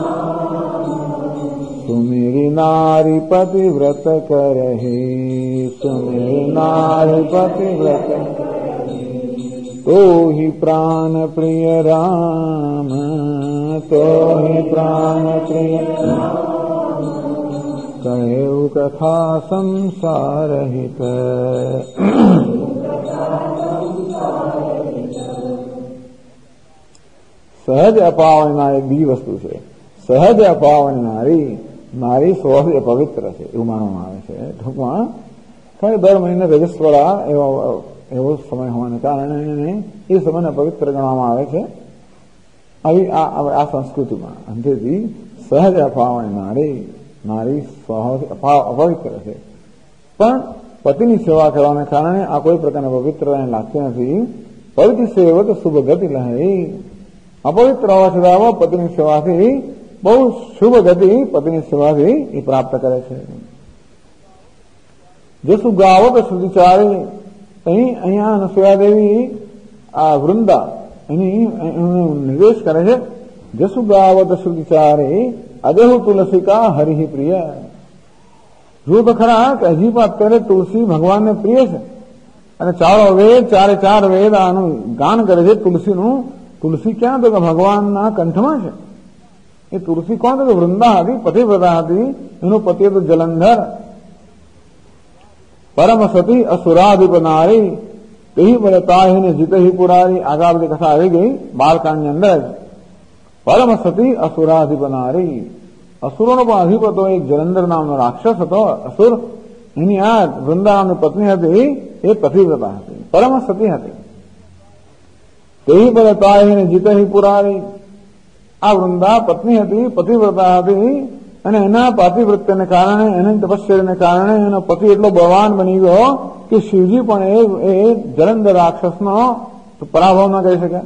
सुमिरि नारी पतिव्रत करहि. सुमिरि नारी पतिव्रत तो ही प्राण प्रिय राम. तो ही प्राण प्रिय कहु कथा संसार हित. સહજ અપાવનના એક બીજી વસ્તુ છે. સહજ અપાવન નારી સ્વભાવે પવિત્ર છે એવું માનવામાં આવે છે. ટૂંકમાં ખાલી દર મહિને રજસ્વળા એવો સમય હોવાને કારણે એને એ સમયને પવિત્ર ગણવામાં આવે છે આવી આ સંસ્કૃતિમાં. અંતેથી સહજ અપાવન નારી સ્વભાવે અપવિત્ર છે, પણ પતિની સેવા કરવાને કારણે આ કોઈ પ્રકારની પવિત્રતા લાગતી નથી. પવિત્ર સેવા તો શુભ ગતિ લહે. અપવિત્ર હોવા છતાં પતિની સેવાથી બહુ શુભ ગતિ પતિની સેવાથી એ પ્રાપ્ત કરે છે. જસુ ગાવત શ્રુતિચારી. અહીંયા અનસુયાદેવી આ વૃંદા એની નિર્દેશ કરે છે. જસુ ગાવત શ્રુતિચારી અજહુ તુલસિકા હરિ પ્રિય. જો તો ખરા કે હજી પણ અત્યારે તુલસી ભગવાનને પ્રિય છે અને ચારે વેદ આનું ગાન કરે છે તુલસીનું. તુલસી ક્યાં તો કે ભગવાનના કંઠમાં છે. એ તુલસી કોણ તો વૃંદા હતી, પતિવ્રતા હતી. એનો પતિ હતો જલંધર. પરમ સતી અસુરાધિપ નારી તેહી બલે તાહીને જીતહી પુરારી. આગળ બધી કથા આવી ગઈ બાળકાંડની અંદર જ. પરમ સતી અસુરાધિપ નારી અસુરોનો પણ અધિપતો એક જલંધર નામનો રાક્ષસ હતો. અસુર એની આ વૃંદાવનની પત્ની હતી એ પતિવ્રતા હતી, પરમ સતી હતી. તેહી બલતા એને જીતહી પુરારી. આ વૃંદા પત્ની હતી, પતિવ્રતા હતી, અને એના પાતિવ્રત્યને કારણે, એની તપસ્યાને કારણે એનો પતિ એટલો બળવાન બની ગયો કે શિવજી પણ એ જલંધર રાક્ષસનો પરાભવ ન કરી શક્યા.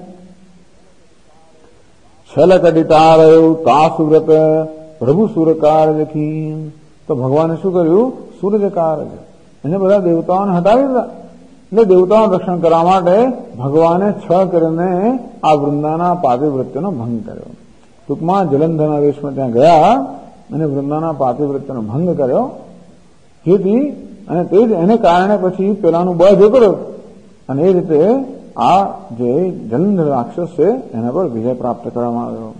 છલકટિતારયું તાસુવ્રત પ્રભુ સૂર્યકારજથી. તો ભગવાને શું કર્યું? સૂર્યકારજ એને બધા દેવતાઓને હટાવી દીધા. એટલે દેવતાઓનું રક્ષણ કરવા માટે ભગવાને છળ કરીને આ વૃંદાના પાતિવ્રત્યનો ભંગ કર્યો. ટૂંકમાં જલંધરના વેશમાં ત્યાં ગયા અને વૃંદાના પાતિવ્રત્યનો ભંગ કર્યો. જેથી અને તે જ એને કારણે પછી પેલાનું બળ જતો રહ્યો અને એ રીતે આ જે જલંધર રાક્ષસ છે એના પર વિજય પ્રાપ્ત કરવામાં આવ્યો.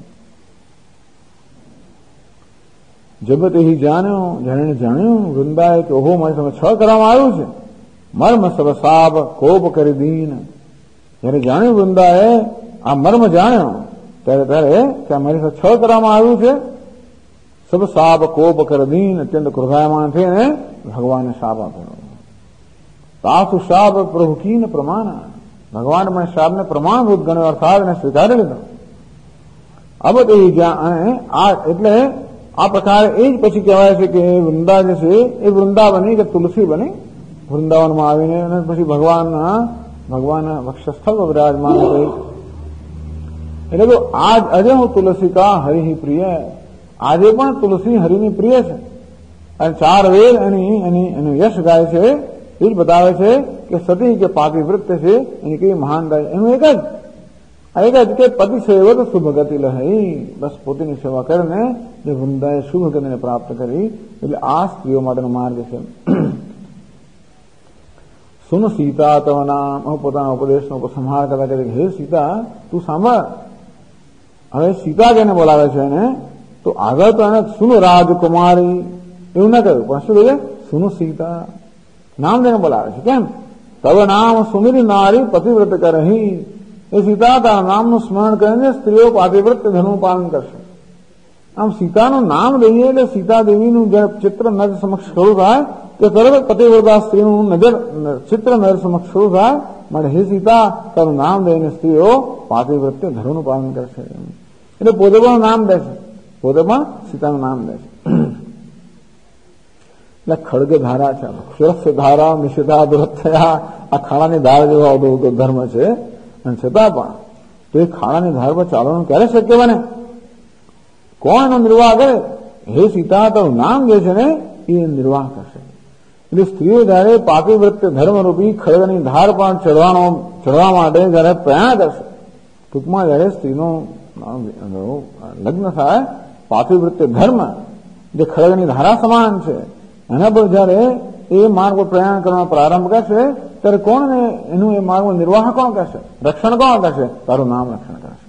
જગત એ જાણ્યો, જેણે જાણ્યું વૃંદાએ કે ઓહો મારી તમે છળ કરવામાં આવ્યું છે. મર્મ સબ સાબ કોપ કરી દીન. જયારે જાણ્યું વૃંદાએ આ મર્મ જાણ્યો ત્યારે કે મારી સાથે છળ કરવામાં આવ્યું છે. સબ સાબ કોપ કરી દીન, અત્યંત ક્રોધાયમાન થઈને ભગવાને શાપ આપ્યો. તાસુ શાપ પ્રભુ કીન પ્રમાણ. ભગવાન પણ શાપને પ્રમાણભૂત ગણ્યો, અર્થાત એને સ્વીકારી લીધો. અબ તે એટલે આ પ્રકારે એ જ પછી કહેવાય છે કે વૃંદા જે છે એ વૃંદા બની કે તુલસી બની. વૃંદાવનમાં આવીને અને પછી ભગવાનના વક્ષસ્થળ પર વિરાજમાન થઈ. એટલે તો આજે હું તુલસી કા હરિ પ્રિય. આજે પણ તુલસી હરિની પ્રિય છે. અને 4 વેદ એનું યશ ગાય છે. એ જ બતાવે છે કે સતી કે પાતિવ્રત્ય છે એની કેવી મહાનતા. એનું એક જ કે પતિ સેવક શુભ ગતિ લહી. બસ પોતાની સેવા કરીને જે વૃંદાએ શુભ ગતિને પ્રાપ્ત કરી. એટલે આ સ્ત્રીઓ માટેનો માર્ગ છે. સુન સીતા તવ નામ. પોતાના ઉપદેશનો સંહાર કરતા કહે હે સીતા તું સાંભળ. હવે સીતા જેને બોલાવે છે એને તો આગળ તો એને સુન રાજકુમારી એવું ના કહ્યું, પણ શું કહે? સુન સીતા નામ જેને બોલાવે છે. કેમ? તવ નામ સુમિરી નારી પતિવ્રત કરહી. એ સીતા તારા નામનું સ્મરણ કરીને સ્ત્રીઓ પાતિવ્રત્ય ધર્મનું પાલન કરશે. આમ સીતાનું નામ લઈએ એટલે સીતા દેવીનું જયારે ચિત્ર નજર સમક્ષ શરૂ થાય કે તરત પતિવ્રતા સ્ત્રીનું ચિત્ર નજર સમક્ષ શરૂ થાય. માટે હે સીતા તારું નામ લઈને સ્ત્રીઓ પાતિવ્રત્ય ધર્મનું પાલન કરશે. એટલે પોતે પણ નામ દે છે, પોતે પણ સીતાનું નામ દે છે. એટલે ખડગ ધારા છે, સુરસ્ય ધારા નિષેધા દુરત થયા. આ ખાડાની ધાર જેવો અવધૂત ધર્મ છે. અને છતાં પણ તો એ ખાડાની ધાર પર ચાલવાનું ક્યારે શક્ય બને? કોણ એનો નિર્વાહ કરે? હે સીતા તારું નામ જે છે ને એ નિર્વાહ કરશે. એટલે સ્ત્રીઓ જયારે પાતિવ્રત્ય ધર્મરૂપી ખડગની ધાર પર ચડવા માટે જયારે પ્રયાણ કરશે, ટૂંકમાં જયારે સ્ત્રીનો લગ્ન થાય, પાતિવ્રત્ય ધર્મ જે ખડગની ધારા સમાન છે એના પર જયારે એ માર્ગ પર પ્રયાણ કરવાનો પ્રારંભ કરશે ત્યારે કોણ એનું એ માર્ગમાં નિર્વાહ કોણ કરશે? રક્ષણ કોણ કરશે? તારું નામ રક્ષણ કરશે.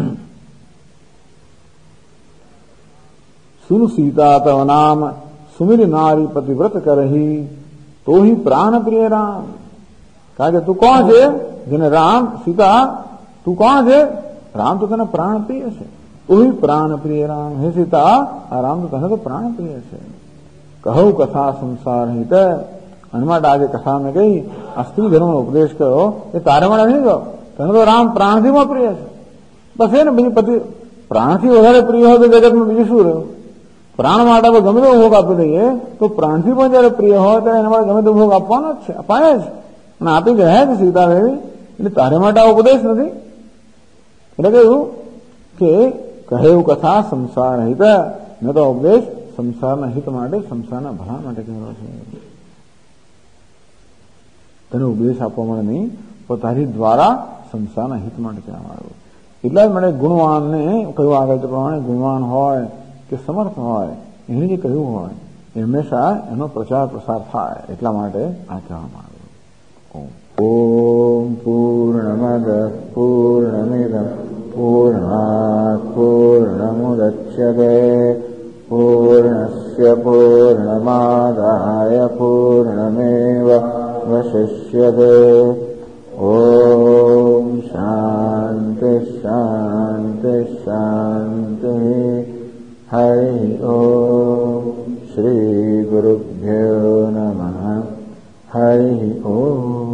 સુન સીતા તવ નામ સુમિર નારી પતિવ્રત કરહી તો ही પ્રાણ પ્રિય રામ. કારણ કે તું કોણ છે જેને રામ સીતા તું કોણ છે? રામ તો તને પ્રાણ પ્રિય છે. તો ही પ્રાણ પ્રિય રામ. હે સીતા આ રામ તો તને તો પ્રાણ પ્રિય છે. કહું કથા સંસાર હિત. અને માટે આજે કથા મેં કહી આ સ્ત્રી ધર્મનો ઉપદેશ કર્યો એ તારે માટે નહીં ગયો. તને તો રામ પ્રાણથીમાં પ્રિય છે. બસ એ ને બીજી પતિ પ્રાણથી વધારે પ્રિય હોય તો જગતમાં બીજું શું રહ્યું? પ્રાણ માટે આપણે ગમે તેવો ભોગ આપી દઈએ તો પ્રાણથી પણ જયારે પ્રિય હોય ત્યારે એના માટે ગમે તેવો ભોગ આપવાનો જ છે, અપાય જ. અને આપી ગયા છે સીતા દેવી. એટલે તારે માટે આ ઉપદેશ નથી. એટલે કહ્યું કે કહેવું કથા સંસાર હિત. ન તો ઉપદેશ સંસારના હિત માટે, સંસારના ભલા માટે કહેવાનો છે. તને ઉપદેશ આપવા માટે નહીં, પણ તારી દ્વારા સંસારના હિત માટે કહેવામાં આવ્યું. એટલા જ માટે ગુણવાનને કહ્યું આગળ પ્રમાણે ગુણવાન હોય કે સમર્થ હોય એને જે કહ્યું હોય એ હંમેશા એનો પ્રચાર પ્રસાર થાય. એટલા માટે આ કહેવામાં આવ્યું. ઓમ પૂર્ણમદ પૂર્ણમિદં પૂર્ણાત પૂર્ણમુદચ્યતે પૂર્ણસ્ય પૂર્ણમાદાય પૂર્ણમેવાવશિષ્યતે. ઓમ શાંતિ શાંતિ શાંતિ. हरि ओम श्री गुरुभ्यो नमः हरि ओम।